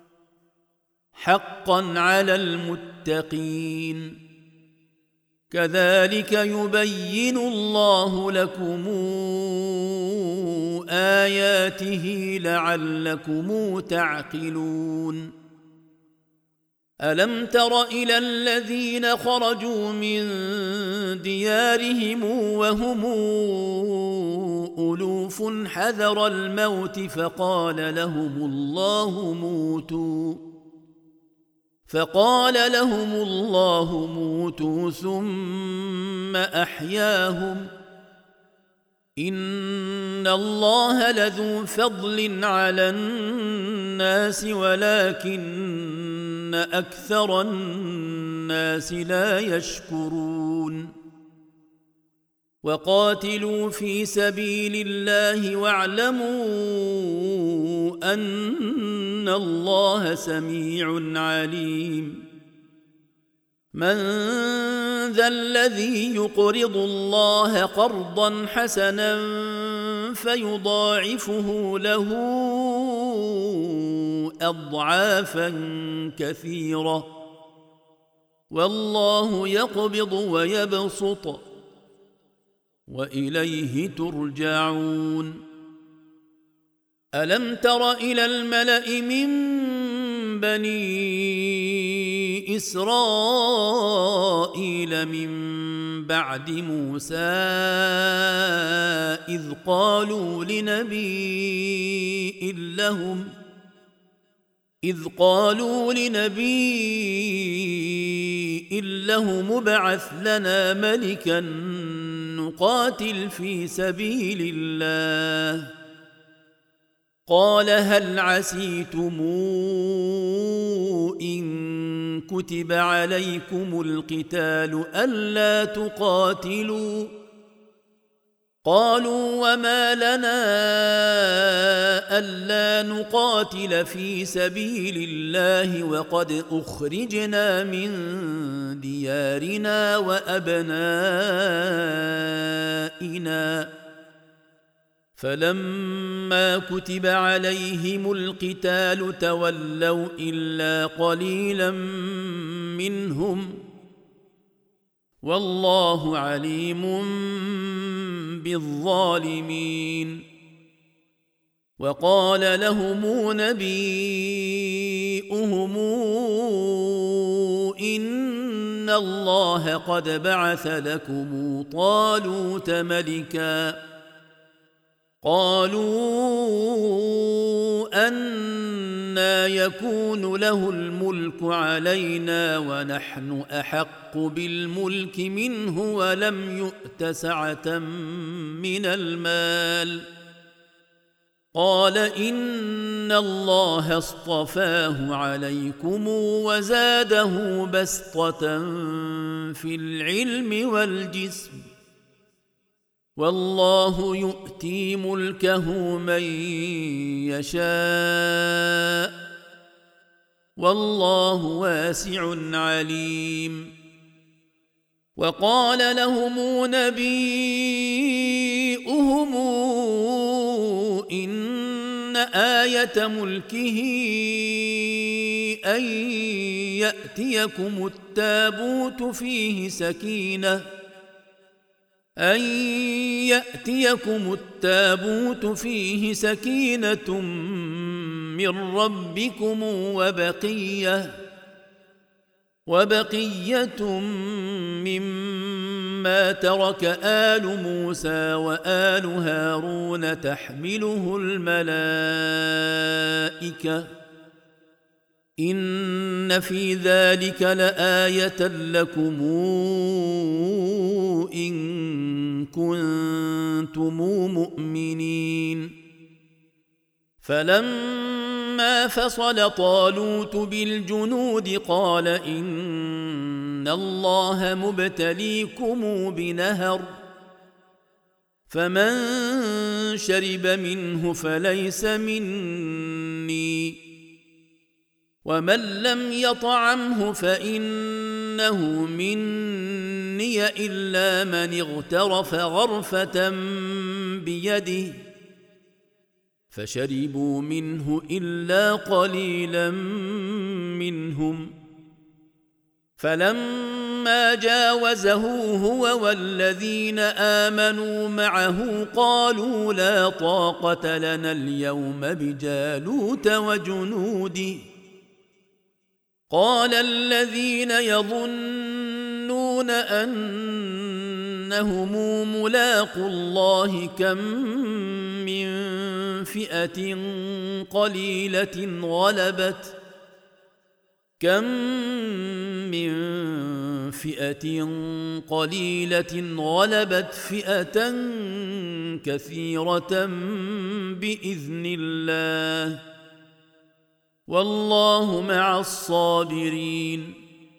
حقا على المتقين، كذلك يبين الله لكم آياته لعلكم تعقلون. ألم تر إلى الذين خرجوا من ديارهم وهم ألوف حذر الموت فقال لهم الله موتوا ثم أحياهم، إن الله لذو فضل على الناس ولكن أكثر الناس لا يشكرون. وقاتلوا في سبيل الله واعلموا أن الله سميع عليم. من ذا الذي يقرض الله قرضا حسنا فيضاعفه له أضعافا كثيرة، والله يقبض ويبسط وإليه ترجعون. ألم تر إلى الملأ من بني إسرائيل من بعد موسى إذ قالوا لنبي لهم ابعث لنا ملكا نقاتل في سبيل الله، قال هل عسيتم إن كتب عليكم القتال ألا تقاتلوا قالوا وما لنا ألا نقاتل في سبيل الله وقد أخرجنا من ديارنا وأبنائنا فلما كتب عليهم القتال تولوا إلا قليلا منهم والله عليم بالظالمين وقال لهم نبيؤهم إن الله قد بعث لكم طالوت ملكا قالوا أنى يكون له الملك علينا ونحن أحق بالملك منه ولم يؤت سعة من المال قال إن الله اصطفاه عليكم وزاده بسطة في العلم والجسم والله يؤتي ملكه من يشاء والله واسع عليم وقال لهم نبيؤهم إن آية ملكه أن يأتيكم التابوت فيه سكينة من ربكم وبقية مما ترك آل موسى وآل هارون تحمله الملائكة إن في ذلك لآية لكم إن كنتم مؤمنين فلما فصل طالوت بالجنود قال إن الله مبتليكم بنهر فمن شرب منه فليس مني ومن لم يطعمه فإنه مني إلا من اغترف غرفة بيده فشربوا منه إلا قليلا منهم فلما جاوزه هو والذين آمنوا معه قالوا لا طاقة لنا اليوم بجالوت وجنوده قال الذين يظنون أنهم ملاقو الله كم من فئة قليلة غلبت فئة كثيرة بإذن الله والله مع الصابرين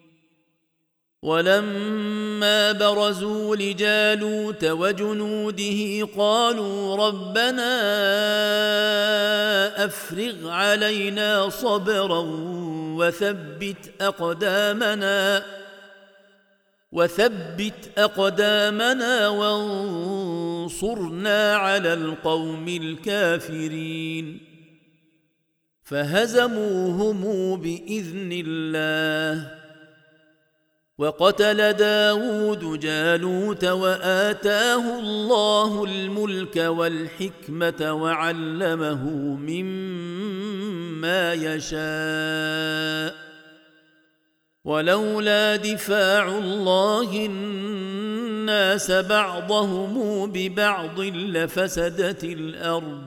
ولما برزوا لجالوت وجنوده قالوا ربنا أفرغ علينا صبرا وثبت أقدامنا وانصرنا على القوم الكافرين فهزموهم بإذن الله وقتل داود جالوت وآتاه الله الملك والحكمة وعلمه مما يشاء ولولا دفاع الله الناس بعضهم ببعض لفسدت الأرض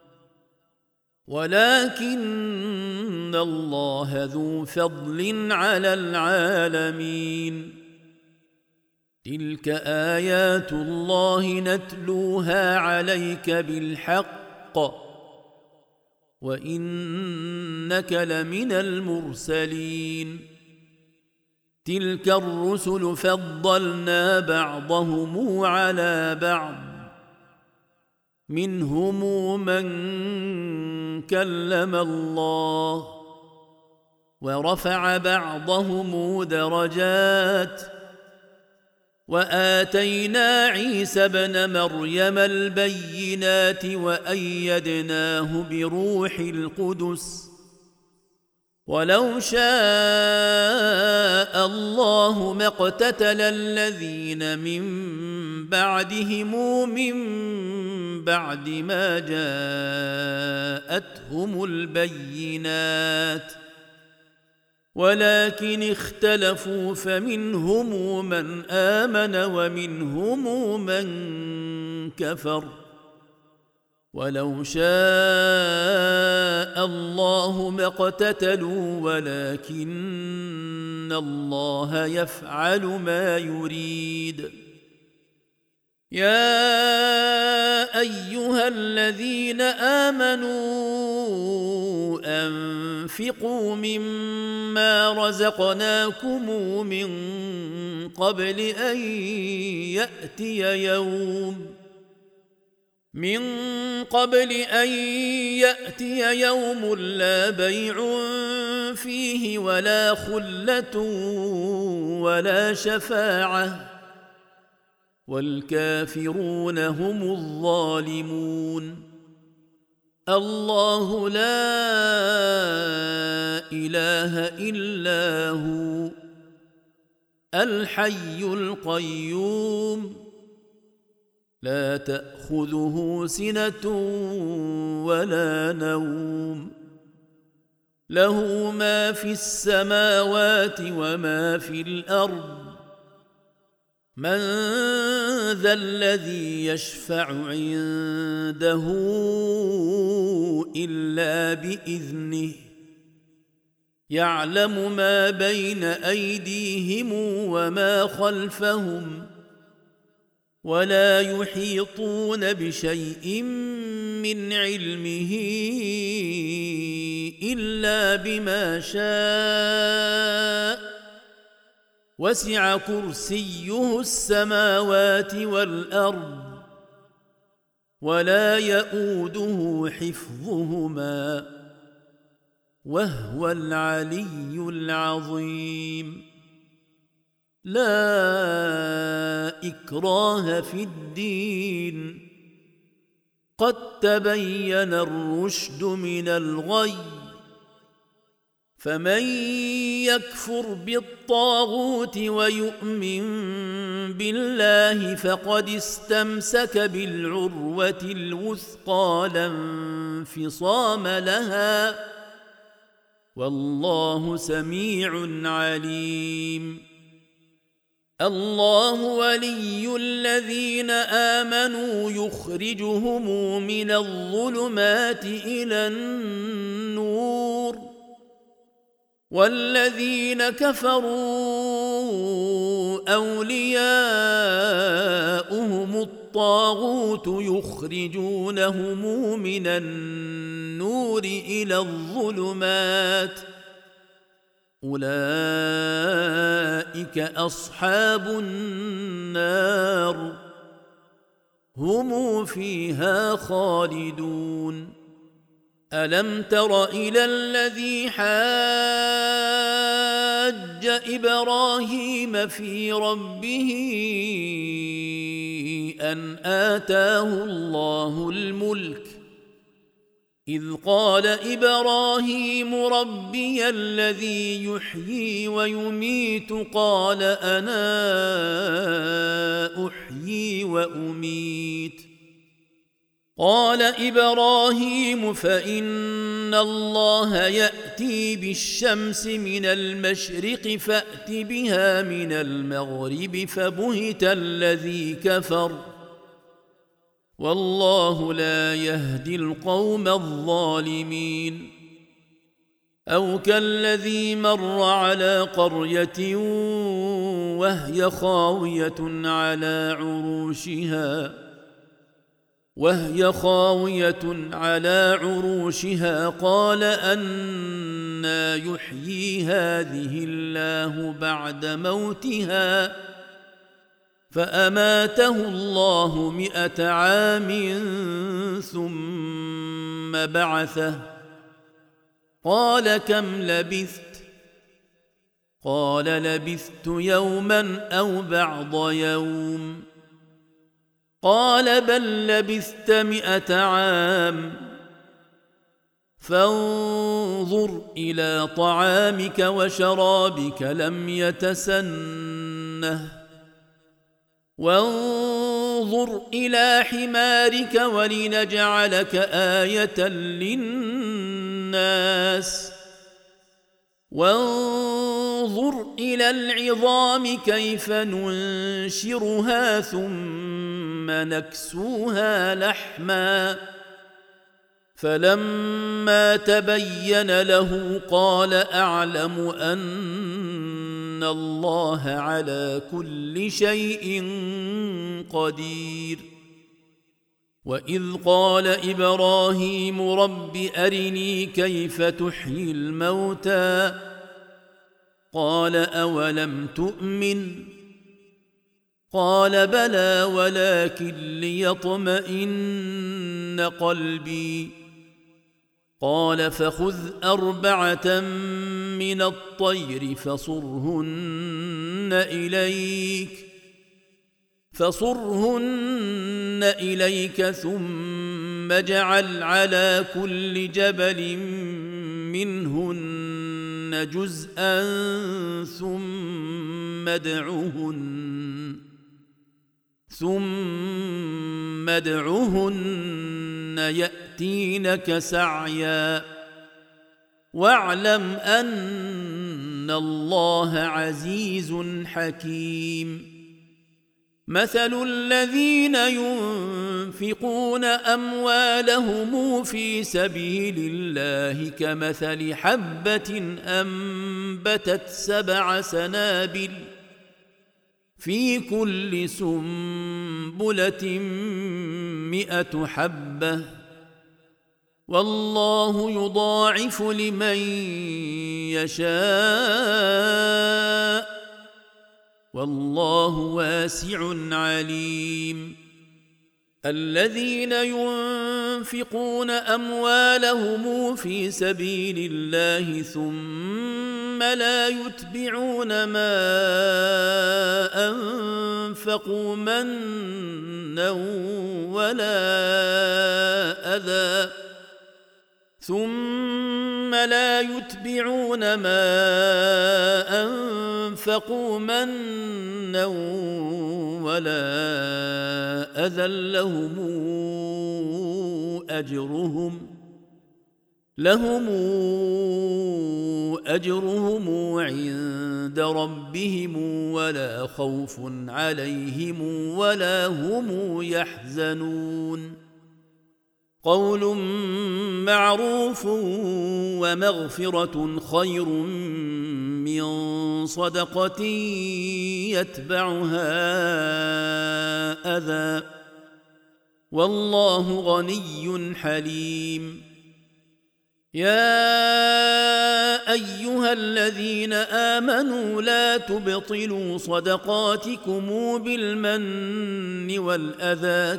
ولكن الله ذو فضل على العالمين تلك آيات الله نتلوها عليك بالحق وإنك لمن المرسلين تلك الرسل فضلنا بعضهم على بعض منهم من كلم الله ورفع بعضهم درجات وآتينا عيسى ابن مريم البينات وأيدناه بروح القدس ولو شاء الله ما اقتتل الذين من بعدهم من بعد ما جاءتهم البينات ولكن اختلفوا فمنهم من آمن ومنهم من كفر ولو شاء الله ما اقتتلوا ولكن الله يفعل ما يريد يا أيها الذين آمنوا أنفقوا مما رزقناكم قبل أن يأتي يوم لا بيع فيه ولا خلة ولا شفاعة والكافرون هم الظالمون الله لا إله إلا هو الحي القيوم لا تأخذه سنة ولا نوم له ما في السماوات وما في الأرض من ذا الذي يشفع عنده إلا بإذنه يعلم ما بين أيديهم وما خلفهم ولا يحيطون بشيء من علمه إلا بما شاء وسع كرسيه السماوات والأرض ولا يؤوده حفظهما وهو العلي العظيم لا إكراه في الدين قد تبين الرشد من الغي فمن يكفر بالطاغوت ويؤمن بالله فقد استمسك بالعروة الوثقى لا انفصام لها والله سميع عليم الله ولي الذين آمنوا يخرجهم من الظلمات إلى النور والذين كفروا أولياؤهم الطاغوت يخرجونهم من النور إلى الظلمات أولئك أصحاب النار هم فيها خالدون ألم تر إلى الذي حاج إبراهيم في ربه أن آتاه الله الملك إذ قال إبراهيم ربي الذي يحيي ويميت قال أنا أحيي وأميت قال إبراهيم فإن الله يأتي بالشمس من المشرق فأت بها من المغرب فبهت الذي كفر والله لا يهدي القوم الظالمين أو كالذي مر على قرية وهي خاوية على عروشها وهي خاوية على عروشها قال أنى يحيي هذه الله بعد موتها فأماته الله 100 عام ثم بعثه قال كم لبثت قال لبثت يوما أو بعض يوم قال بل لبثت 100 عام فانظر إلى طعامك وشرابك لم يتسنه وانظر إلى حمارك ولنجعلك آية للناس وانظر إلى العظام كيف ننشرها ثم نكسوها لحما فلما تبين له قال أعلم أن الله على كل شيء قدير وإذ قال إبراهيم رب أرني كيف تحيي الموتى قال أولم تؤمن قال بلى ولكن ليطمئن قلبي قال فخذ 4 من الطير فصرهن إليك ثم اجعل على كل جبل منهن جزءا ثم ادعهن يأتينك سعيا واعلم أن الله عزيز حكيم مثل الذين ينفقون أموالهم في سبيل الله كمثل حبة أنبتت 7 سنابل في كل سنبلة 100 حبة والله يضاعف لمن يشاء والله واسع عليم الذين ينفقون أموالهم في سبيل الله ثم لا يتبعون ما أنفقوا منا ولا أذى لهم أجرهم عند ربهم ولا خوف عليهم ولا هم يحزنون قول معروف ومغفرة خير من صدقة يتبعها أذى والله غني حليم يا أيها الذين آمنوا لا تبطلوا صدقاتكم بالمن والأذى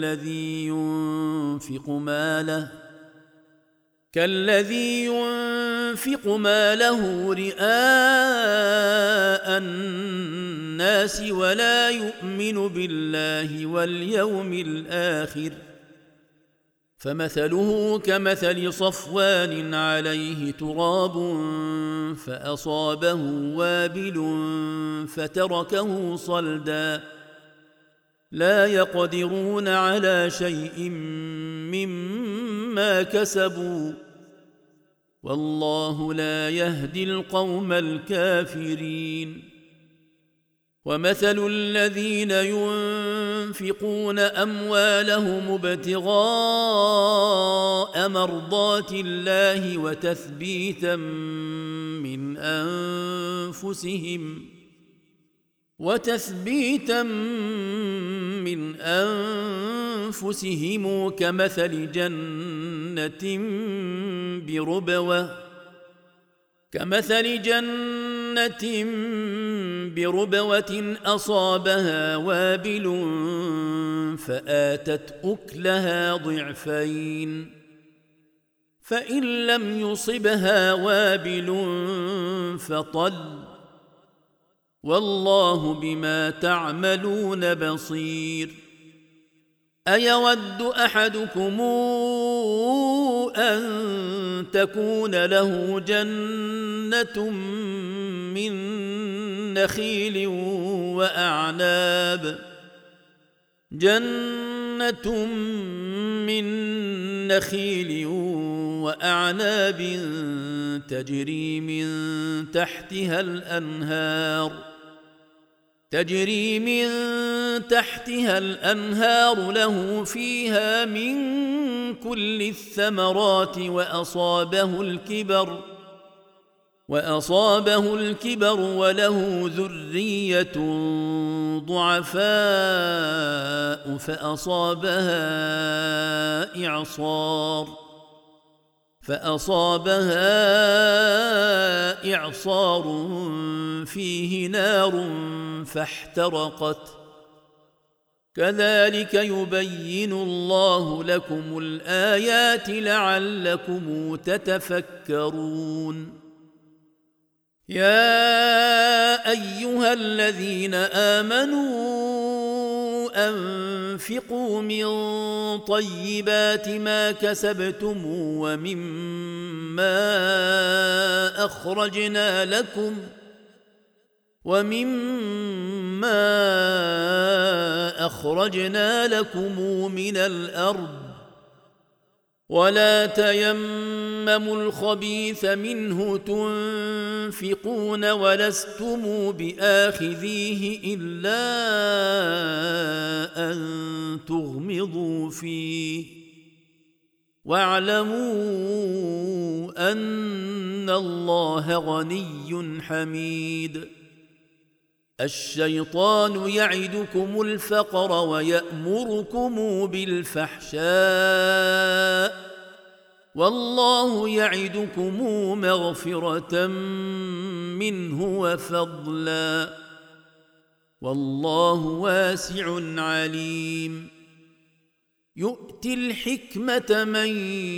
كالذي ينفق ماله رئاء الناس ولا يؤمن بالله واليوم الآخر فمثله كمثل صفوان عليه تراب فأصابه وابل فتركه صلدا لا يقدرون على شيء مما كسبوا والله لا يهدي القوم الكافرين ومثل الذين ينفقون أموالهم ابتغاء مرضات الله وتثبيتا من أنفسهم وتثبيتا من أنفسهم كمثل جنة بربوة أصابها وابل فآتت أكلها ضعفين فإن لم يصبها وابل فطل والله بما تعملون بصير أيود أحدكم أن تكون له جنة من نخيل وأعناب تجري من تحتها الأنهار له فيها من كل الثمرات وأصابه الكبر وله ذرية ضعفاء فأصابها إعصار فيه نار فاحترقت كذلك يبين الله لكم الآيات لعلكم تتفكرون يا أيها الذين آمنوا أنفقوا من طيبات ما كسبتم ومما أخرجنا لكم من الأرض ولا تيمموا الخبيث منه تنفقون ولستم بآخذيه إلا أن تغمضوا فيه واعلموا أن الله غني حميد الشيطان يعدكم الفقر ويأمركم بالفحشاء والله يعدكم مغفرة منه وفضلا والله واسع عليم يؤتي الحكمة من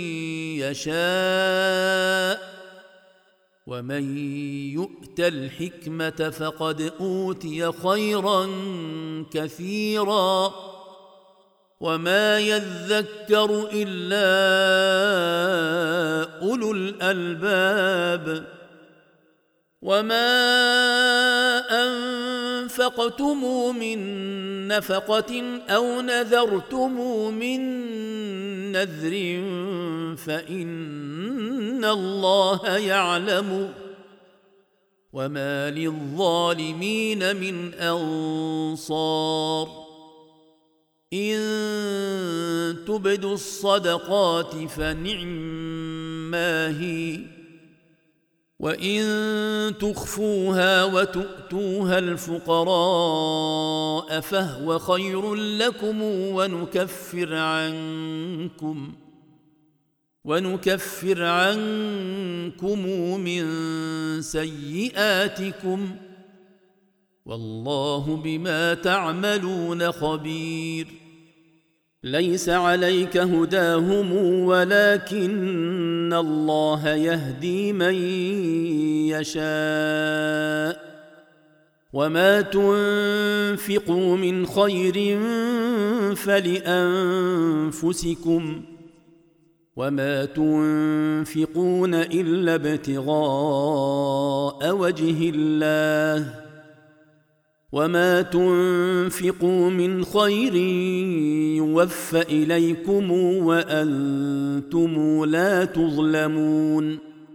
يشاء ومن يؤت الحكمة فقد أوتي خيرا كثيرا وما يذكر إلا أولو الألباب وما أنفقتم من نفقة أو نذرتم من نذر فإن الله يعلم وما للظالمين من أنصار إن تبدوا الصدقات فنعما هي وإن تخفوها وتؤتوها الفقراء فهو خير لكم ونكفر عنكم من سيئاتكم والله بما تعملون خبير ليس عليك هداهم ولكن الله يهدي من يشاء وما تنفقوا من خير فلأنفسكم وما تنفقون إلا ابتغاء وجه الله وما تنفقوا من خير يوفى إليكم وأنتم لا تظلمون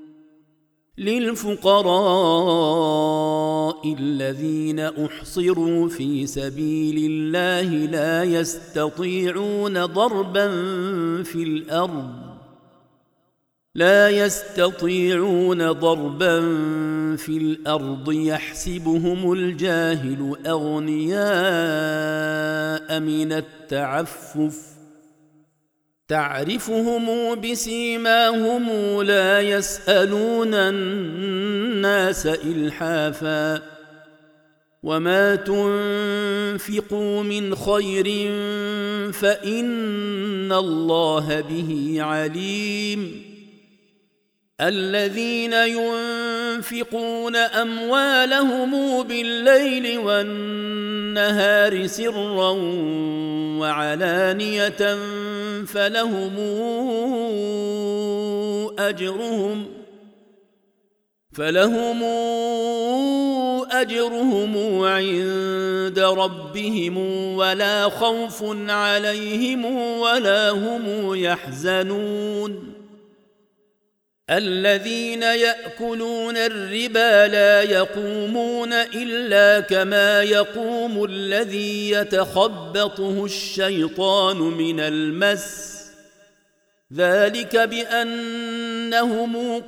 للفقراء الذين أحصروا في سبيل الله لا يستطيعون ضربا في الأرض لا يستطيعون ضربا في الأرض يحسبهم الجاهل أغنياء من التعفف تعرفهم بسيماهم لا يسألون الناس إلحافا وما تنفقوا من خير فإن الله به عليم الذين ينفقون أموالهم بالليل والنهار سرا وعلانية فلهم أجرهم عند ربهم ولا خوف عليهم ولا هم يحزنون الذين يأكلون الربا لا يقومون إلا كما يقوم الذي يتخبطه الشيطان من المس ذلك بأنهم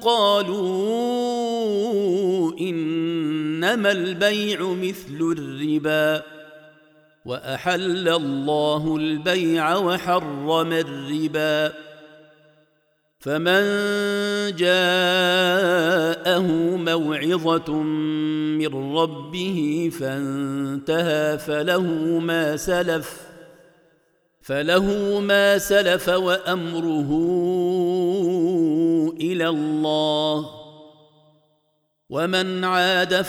قالوا إنما البيع مثل الربا وأحل الله البيع وحرم الربا فمن جاءه موعظة من ربه فانتهى فله ما سلف وأمره إلى الله ومن عاد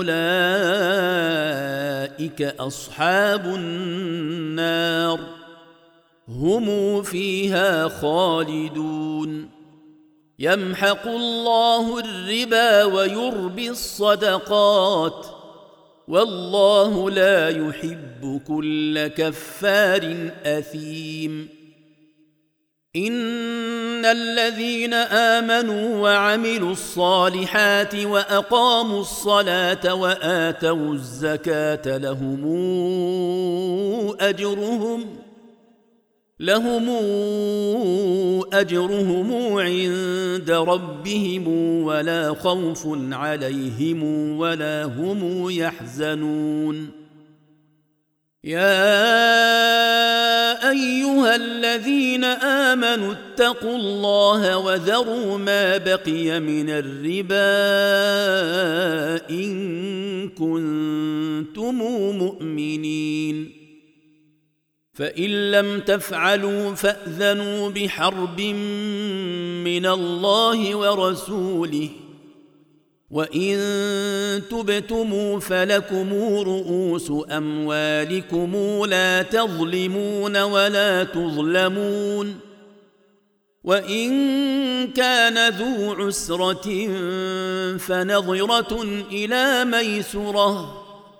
فأولئك أصحاب النار هم فيها خالدون يمحق الله الربا ويربي الصدقات والله لا يحب كل كفار أثيم إن الذين آمنوا وعملوا الصالحات وأقاموا الصلاة وآتوا الزكاة لهم أجرهم عند ربهم ولا خوف عليهم ولا هم يحزنون يا أيها الذين آمنوا اتقوا الله وذروا ما بقي من الربا إن كنتم مؤمنين فإن لم تفعلوا فأذنوا بحرب من الله ورسوله وإن تبتموا فلكم رؤوس أموالكم لا تظلمون ولا تظلمون وإن كان ذو عسرة فنظرة إلى ميسرة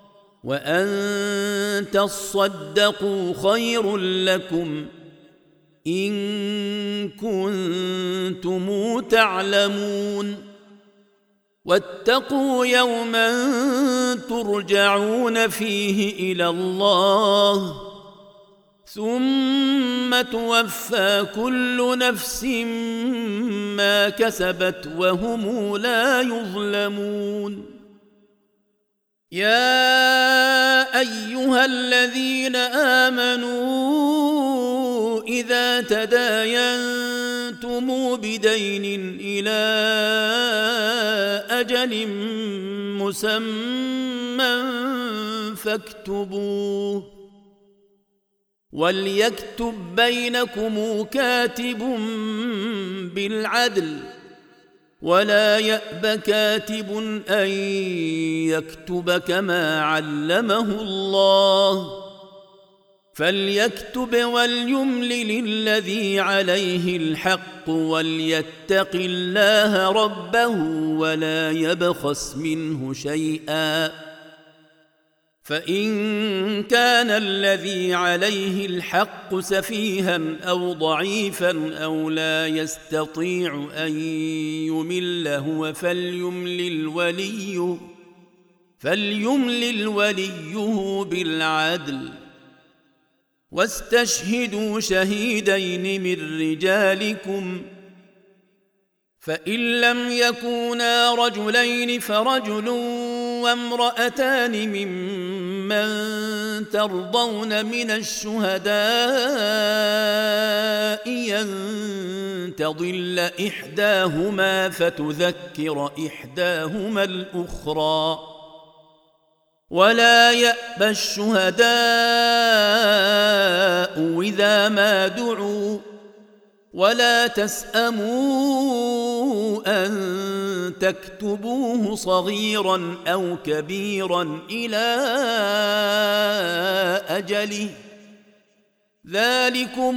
وأن تصدقوا خير لكم إن كنتم تعلمون واتقوا يوما ترجعون فيه إلى الله ثم توفى كل نفس ما كسبت وهم لا يظلمون يا أيها الذين آمنوا إذا تداينتم بدين إلى أجل مسمى فاكتبوه وليكتب بينكم كاتب بالعدل ولا يأب كاتب أن يكتب كما علمه الله فليكتب وليملل الذي عليه الحق وليتق الله ربه ولا يبخس منه شيئا فإن كان الذي عليه الحق سفيها أو ضعيفا أو لا يستطيع أن يمل هو فليملل وليه بالعدل واستشهدوا شهيدين من رجالكم فإن لم يكونا رجلين فرجل وامرأتان ممن ترضون من الشهداء أن تضل إحداهما فتذكر إحداهما الأخرى ولا يأبى الشهداء إذا ما دعوا ولا تسأموا أن تكتبوه صغيرا أو كبيرا إلى أجله ذلكم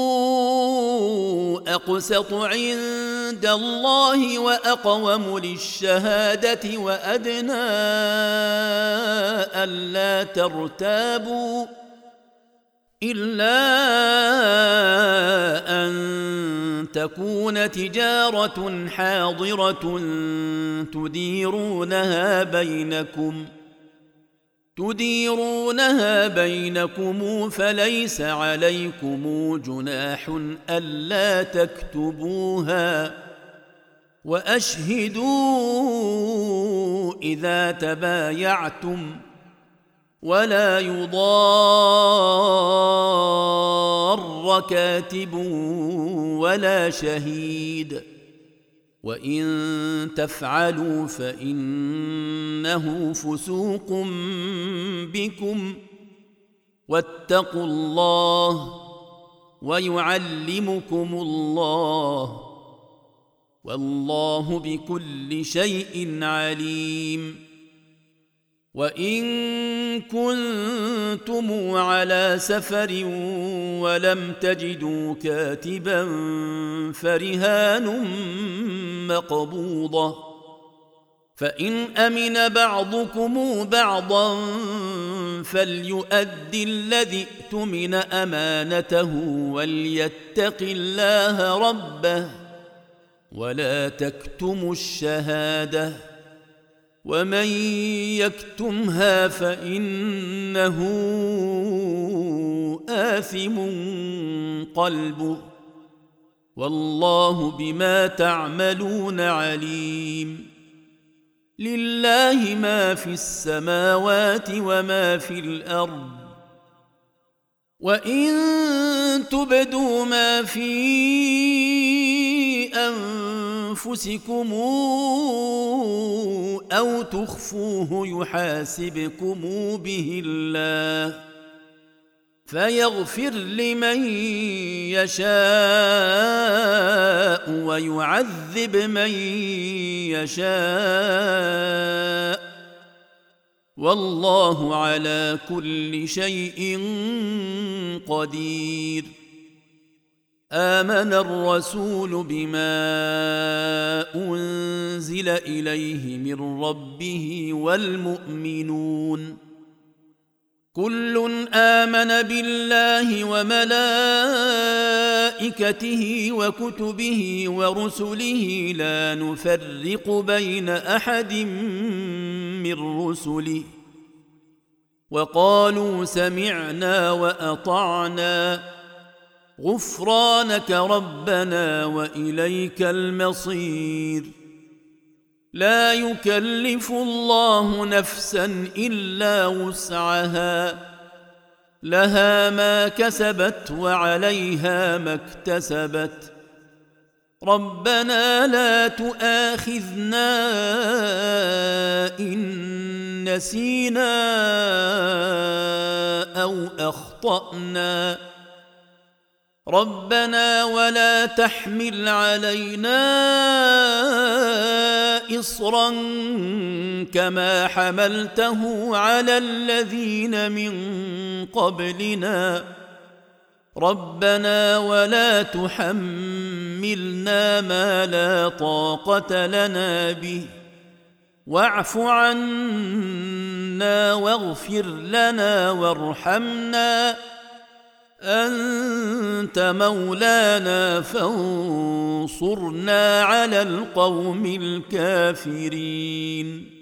أقسط عند الله وأقوم للشهادة وأدنى ألا ترتابوا إلا أن تكون تجارة حاضرة تديرونها بينكم فليس عليكم جناح ألا تكتبوها وأشهدوا إذا تبايعتم ولا يضار كاتب ولا شهيد وإن تفعلوا فإنه فسوق بكم واتقوا الله ويعلمكم الله والله بكل شيء عليم وإن كنتم على سفر ولم تجدوا كاتبا فرهان مقبوضة فإن أمن بعضكم بعضا فليؤدي الذي اؤتمن أمانته وليتق الله ربه ولا تكتموا الشهادة ومن يكتمها فإنه آثم قلبه والله بما تعملون عليم لله ما في السماوات وما في الأرض وإن تبدوا ما في أنفسكم أو تخفوه يحاسبكم به الله فيغفر لمن يشاء ويعذب من يشاء والله على كل شيء قدير آمن الرسول بما أنزل إليه من ربه والمؤمنون كل آمن بالله وملائكته وكتبه ورسله لا نفرق بين أحد من رسله وقالوا سمعنا وأطعنا غفرانك ربنا وإليك المصير لا يكلف الله نفسا إلا وسعها لها ما كسبت وعليها ما اكتسبت ربنا لا تؤاخذنا إن نسينا أو أخطأنا ربنا ولا تحمل علينا إصرا كما حملته على الذين من قبلنا ربنا ولا تحملنا ما لا طاقة لنا به واعف عنا واغفر لنا وارحمنا أنت مولانا فانصرنا على القوم الكافرين